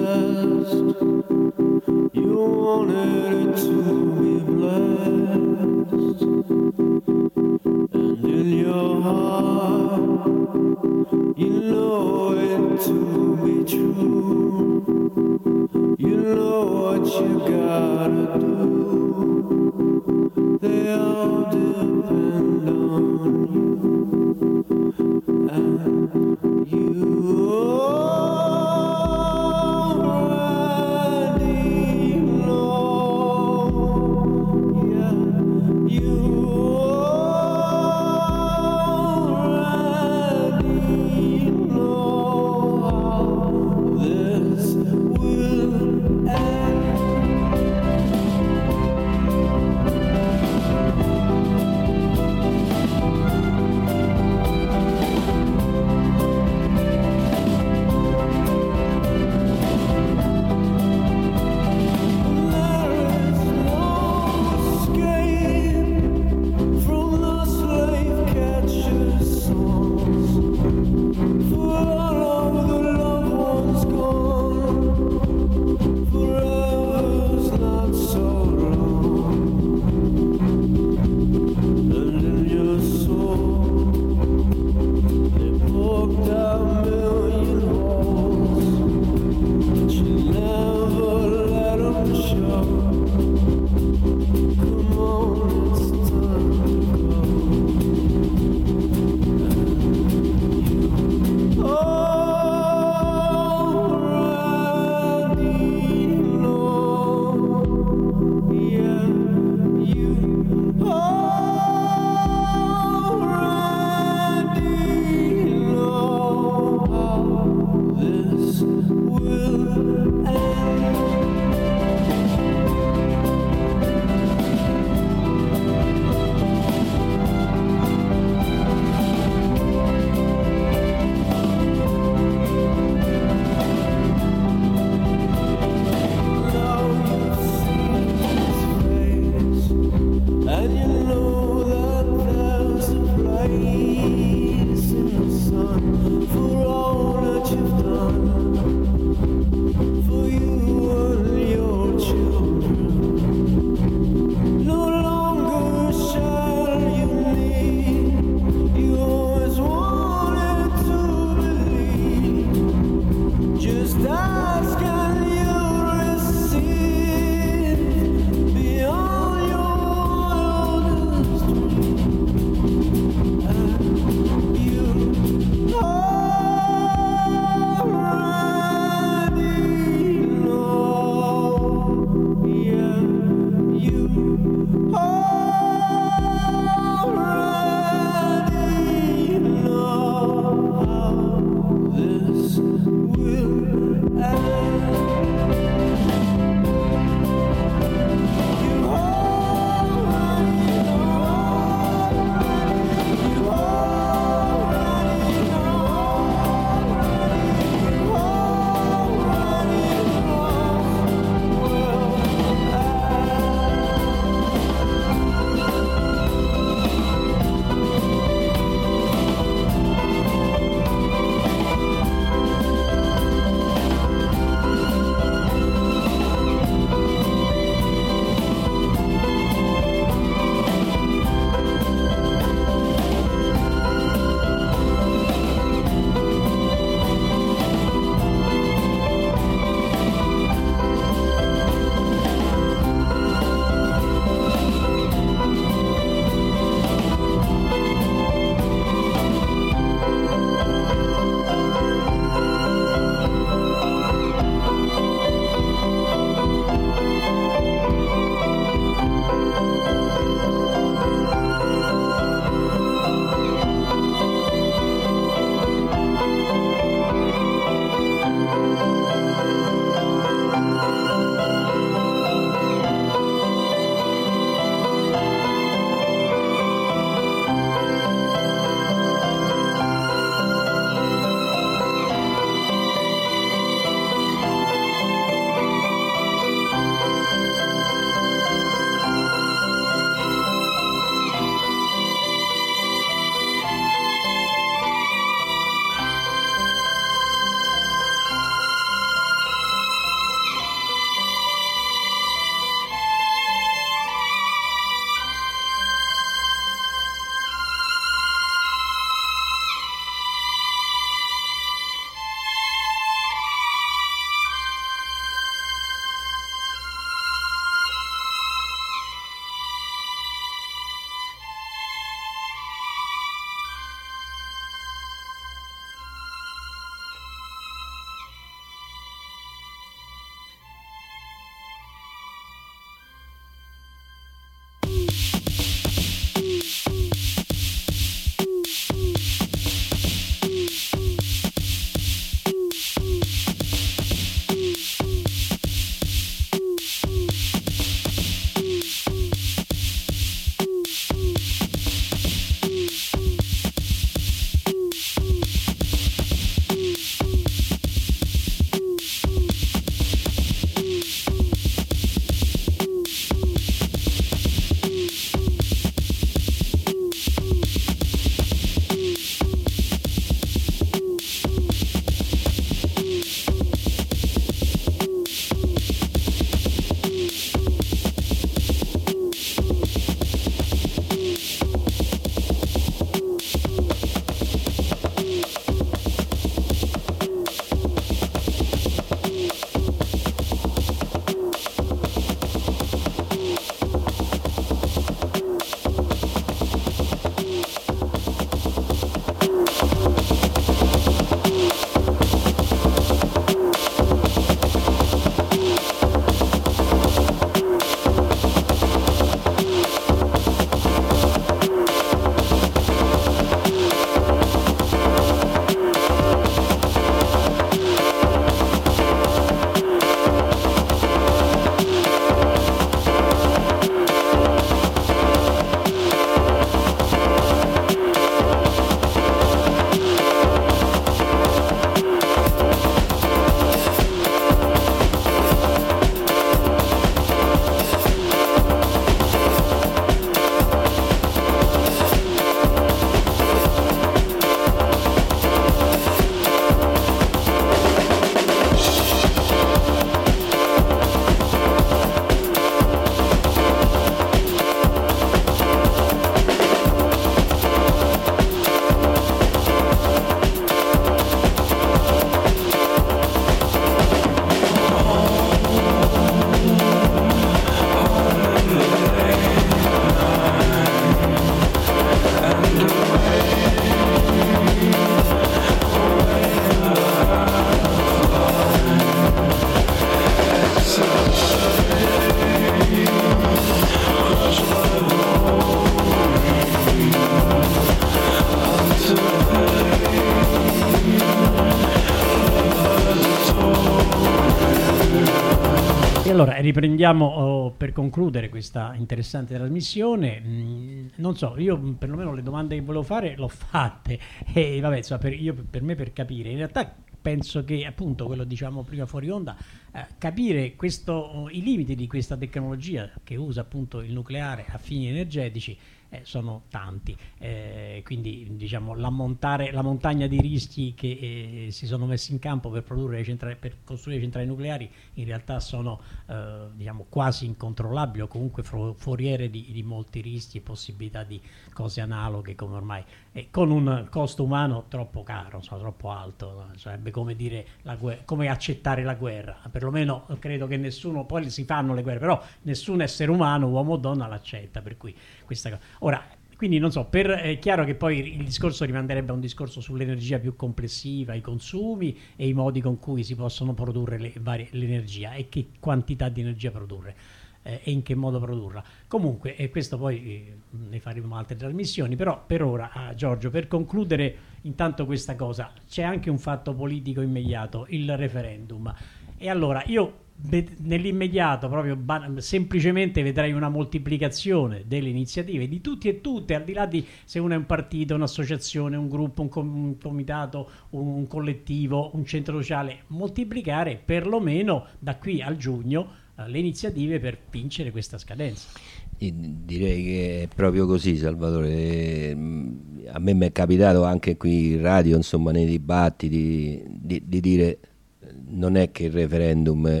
Allora, riprendiamo oh, per concludere questa interessante trasmissione. Mm, non so, io perlomeno le domande che volevo fare l'ho fatte e vabbè, insomma, per, io, per me per capire, in realtà penso che appunto quello diciamo prima fuori onda, eh, capire questo, i limiti di questa tecnologia che usa appunto il nucleare a fini energetici eh, sono tanti, eh, quindi diciamo l'ammontare, la montagna di rischi che eh, si sono messi in campo per produrre centrali, per costruire centrali nucleari in realtà sono eh, diciamo quasi incontrollabili o comunque fu- foriere di, di molti rischi e possibilità di cose analoghe come ormai eh, con un costo umano troppo caro, insomma, troppo alto, sarebbe come dire la guerra, come accettare la guerra, perlomeno credo che nessuno, poi si fanno le guerre, però nessun essere umano, uomo o donna, l'accetta, per cui questa cosa. Ora, quindi non so, per, è chiaro che poi il discorso rimanderebbe a un discorso sull'energia più complessiva, i consumi e i modi con cui si possono produrre le varie, l'energia e che quantità di energia produrre eh, e in che modo produrla. Comunque, e questo poi eh, ne faremo altre trasmissioni, però per ora, ah, Giorgio, per concludere intanto questa cosa, c'è anche un fatto politico immediato, il referendum. E allora io nell'immediato proprio ban- semplicemente vedrei una moltiplicazione delle iniziative di tutti e tutte, al di là di se uno è un partito, un'associazione, un gruppo, un, com- un comitato, un, un collettivo, un centro sociale, moltiplicare perlomeno da qui al giugno eh, le iniziative per vincere questa scadenza. Direi che è proprio così, Salvatore. A me mi è capitato anche qui in radio, insomma, nei dibattiti di, di dire non è che il referendum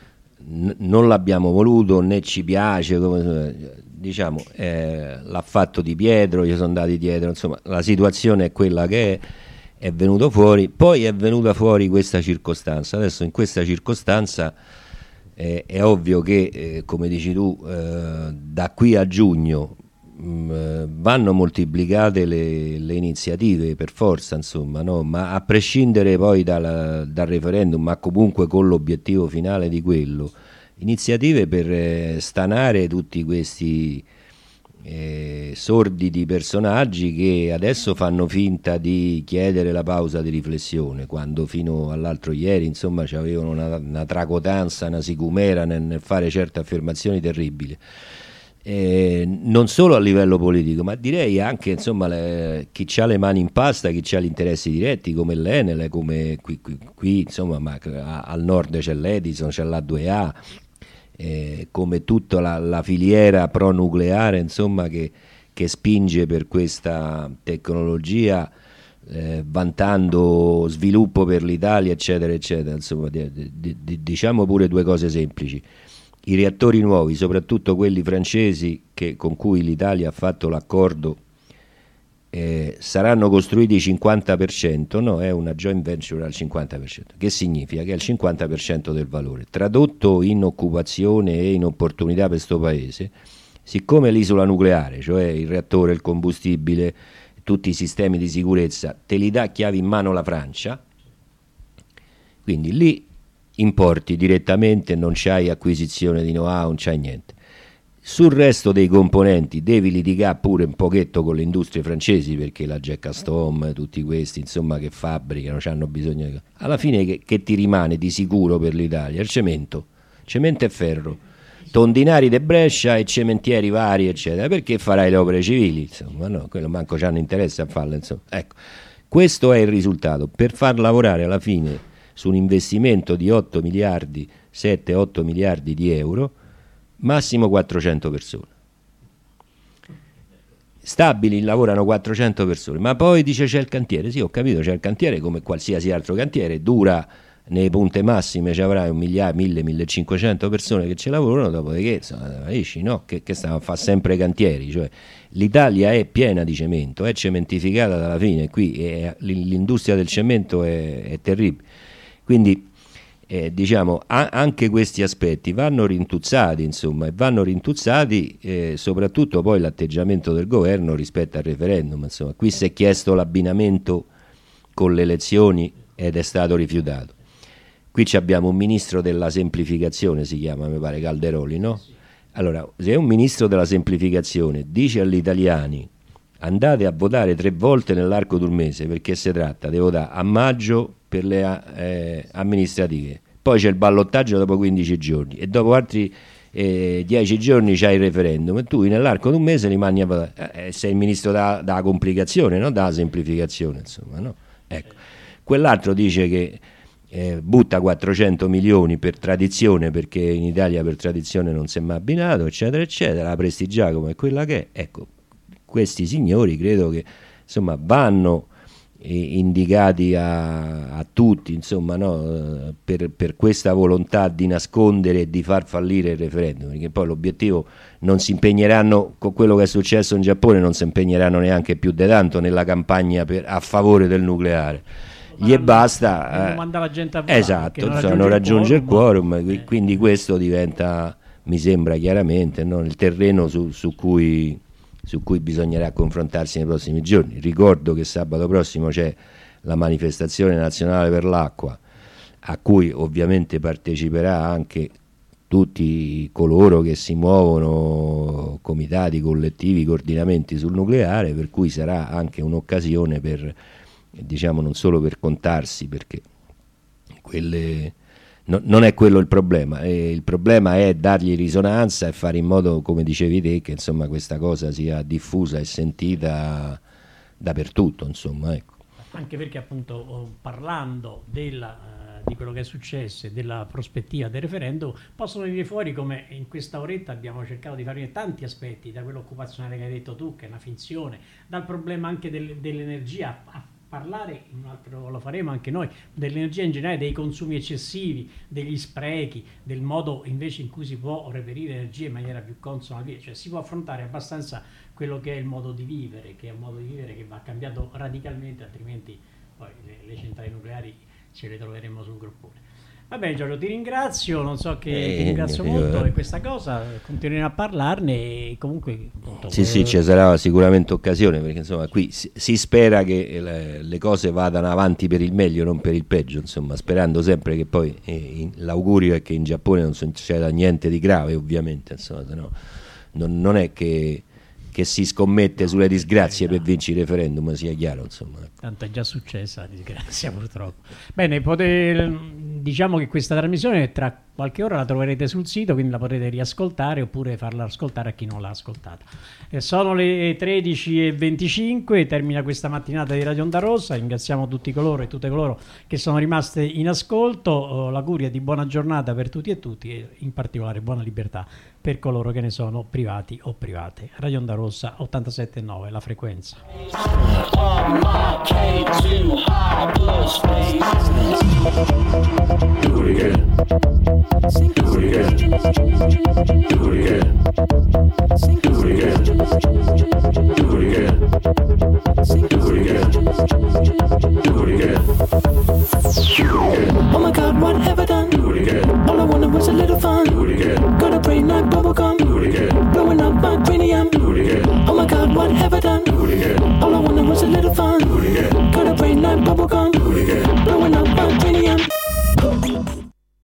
n- non l'abbiamo voluto né ci piace, come, diciamo eh, l'ha fatto Di Pietro, gli sono andati dietro, insomma la situazione è quella che è, è venuto fuori, poi è venuta fuori questa circostanza. Adesso in questa circostanza eh, è ovvio che eh, come dici tu eh, da qui a giugno mh, vanno moltiplicate le, le iniziative per forza, insomma, no? Ma a prescindere poi dal, dal referendum, ma comunque con l'obiettivo finale di quello, iniziative per eh, stanare tutti questi eh, sordidi personaggi che adesso fanno finta di chiedere la pausa di riflessione, quando fino all'altro ieri insomma avevano una, una tracotanza, una sicumera nel, nel fare certe affermazioni terribili. Eh, non solo a livello politico, ma direi anche insomma le, chi ha le mani in pasta, chi ha gli interessi diretti come l'Enel, come qui, qui, qui insomma, ma a, al nord c'è l'Edison, c'è l'A due A, eh, come tutta la, la filiera pro nucleare, insomma, che, che spinge per questa tecnologia, eh, vantando sviluppo per l'Italia, eccetera, eccetera. Insomma, di, di, di, diciamo pure due cose semplici. I reattori nuovi, soprattutto quelli francesi che, con cui l'Italia ha fatto l'accordo, eh, saranno costruiti cinquanta per cento, no? È una joint venture al cinquanta per cento, che significa che è il cinquanta per cento del valore. Tradotto in occupazione e in opportunità per questo paese, siccome l'isola nucleare, cioè il reattore, il combustibile, tutti i sistemi di sicurezza, te li dà chiavi in mano la Francia, quindi lì importi direttamente, non c'hai acquisizione di know-how, non c'hai niente. Sul resto dei componenti devi litigare pure un pochetto con le industrie francesi, perché la Jacastom, tutti questi insomma che fabbricano, hanno bisogno di... Alla fine che, che ti rimane di sicuro per l'Italia? Il cemento, cemento e ferro, tondinari de Brescia e cementieri vari eccetera, perché farai le opere civili, insomma, no, quello manco c'hanno interesse a farle, insomma. Ecco, questo è il risultato. Per far lavorare alla fine su un investimento di otto miliardi, sette otto miliardi di euro, massimo quattrocento persone. Stabili lavorano quattrocento persone, ma poi dice c'è il cantiere. Sì, ho capito, c'è il cantiere come qualsiasi altro cantiere, dura nei punte massime, ci avrai un migliaio, mille, millecinquecento persone che ci lavorano, dopodiché insomma, esci, no? Che, che stanno a fare sempre cantieri, cioè l'Italia è piena di cemento, è cementificata dalla fine, qui è, l'industria del cemento è, è terribile. Quindi eh, diciamo a- anche questi aspetti vanno rintuzzati, insomma, e vanno rintuzzati eh, soprattutto poi l'atteggiamento del governo rispetto al referendum. Insomma, qui si è chiesto l'abbinamento con le elezioni ed è stato rifiutato. Qui abbiamo un ministro della semplificazione, si chiama, mi pare, Calderoli, no? Allora, se un ministro della semplificazione dice agli italiani andate a votare tre volte nell'arco di un mese, perché si tratta di votare a maggio per le eh, amministrative, poi c'è il ballottaggio dopo quindici giorni e dopo altri eh, dieci giorni c'hai il referendum e tu nell'arco di un mese rimani a eh, sei il ministro da, da complicazione, non da semplificazione, insomma, no? Ecco. Quell'altro dice che eh, butta quattrocento milioni per tradizione, perché in Italia per tradizione non si è mai abbinato, eccetera eccetera, la Prestigiacomo è quella che è. Ecco, questi signori credo che insomma vanno indicati a, a tutti, insomma, no? per, per questa volontà di nascondere e di far fallire il referendum, perché poi l'obiettivo non si impegneranno, con quello che è successo in Giappone non si impegneranno neanche più di tanto nella campagna per, a favore del nucleare, gli e basta, eh, manda la gente a votare, esatto, non, non raggiunge il quorum, il quorum eh. Quindi questo diventa, mi sembra chiaramente, no? il terreno su, su cui su cui bisognerà confrontarsi nei prossimi giorni. Ricordo che sabato prossimo c'è la manifestazione nazionale per l'acqua, a cui ovviamente parteciperà anche tutti coloro che si muovono, comitati, collettivi, coordinamenti sul nucleare, per cui sarà anche un'occasione per, diciamo, non solo per contarsi, perché quelle... No, non è quello il problema, eh, il problema è dargli risonanza e fare in modo, come dicevi te, che insomma questa cosa sia diffusa e sentita dappertutto, insomma, ecco. Anche perché appunto parlando della, uh, di quello che è successo e della prospettiva del referendum possono venire fuori, come in questa oretta abbiamo cercato di fare tanti aspetti, da quello occupazionale che hai detto tu, che è una finzione, dal problema anche del, dell'energia, a parlare, in un altro lo faremo anche noi, dell'energia in generale, dei consumi eccessivi, degli sprechi, del modo invece in cui si può reperire energia in maniera più consona, cioè si può affrontare abbastanza quello che è il modo di vivere, che è un modo di vivere che va cambiato radicalmente, altrimenti poi le, le centrali nucleari ce le troveremo sul groppone. Va bene Giorgio, ti ringrazio, non so che eh, ti ringrazio io, molto di questa cosa, continueremo a parlarne e comunque... Appunto, sì, sì, ci sarà sicuramente occasione, perché insomma qui si, si spera che le, le cose vadano avanti per il meglio, non per il peggio, insomma, sperando sempre che poi eh, in, l'augurio è che in Giappone non succeda niente di grave, ovviamente, insomma, no, non, non è che... che si scommette sulle disgrazie per vincere il referendum, sia chiaro, insomma. Tanto è già successa la disgrazia, purtroppo. Bene, potete, diciamo che questa trasmissione tra qualche ora la troverete sul sito, quindi la potrete riascoltare oppure farla ascoltare a chi non l'ha ascoltata. E sono le tredici e venticinque, termina questa mattinata di Radio Onda Rossa. Ringraziamo tutti coloro e tutte coloro che sono rimaste in ascolto. L'augurio di buona giornata per tutti e tutti e in particolare buona libertà per coloro che ne sono privati o private. Radio Onda Rossa ottantasette virgola nove, la frequenza. Do it again. Do it again. Do it again. Do it again. Do it again. Do it again.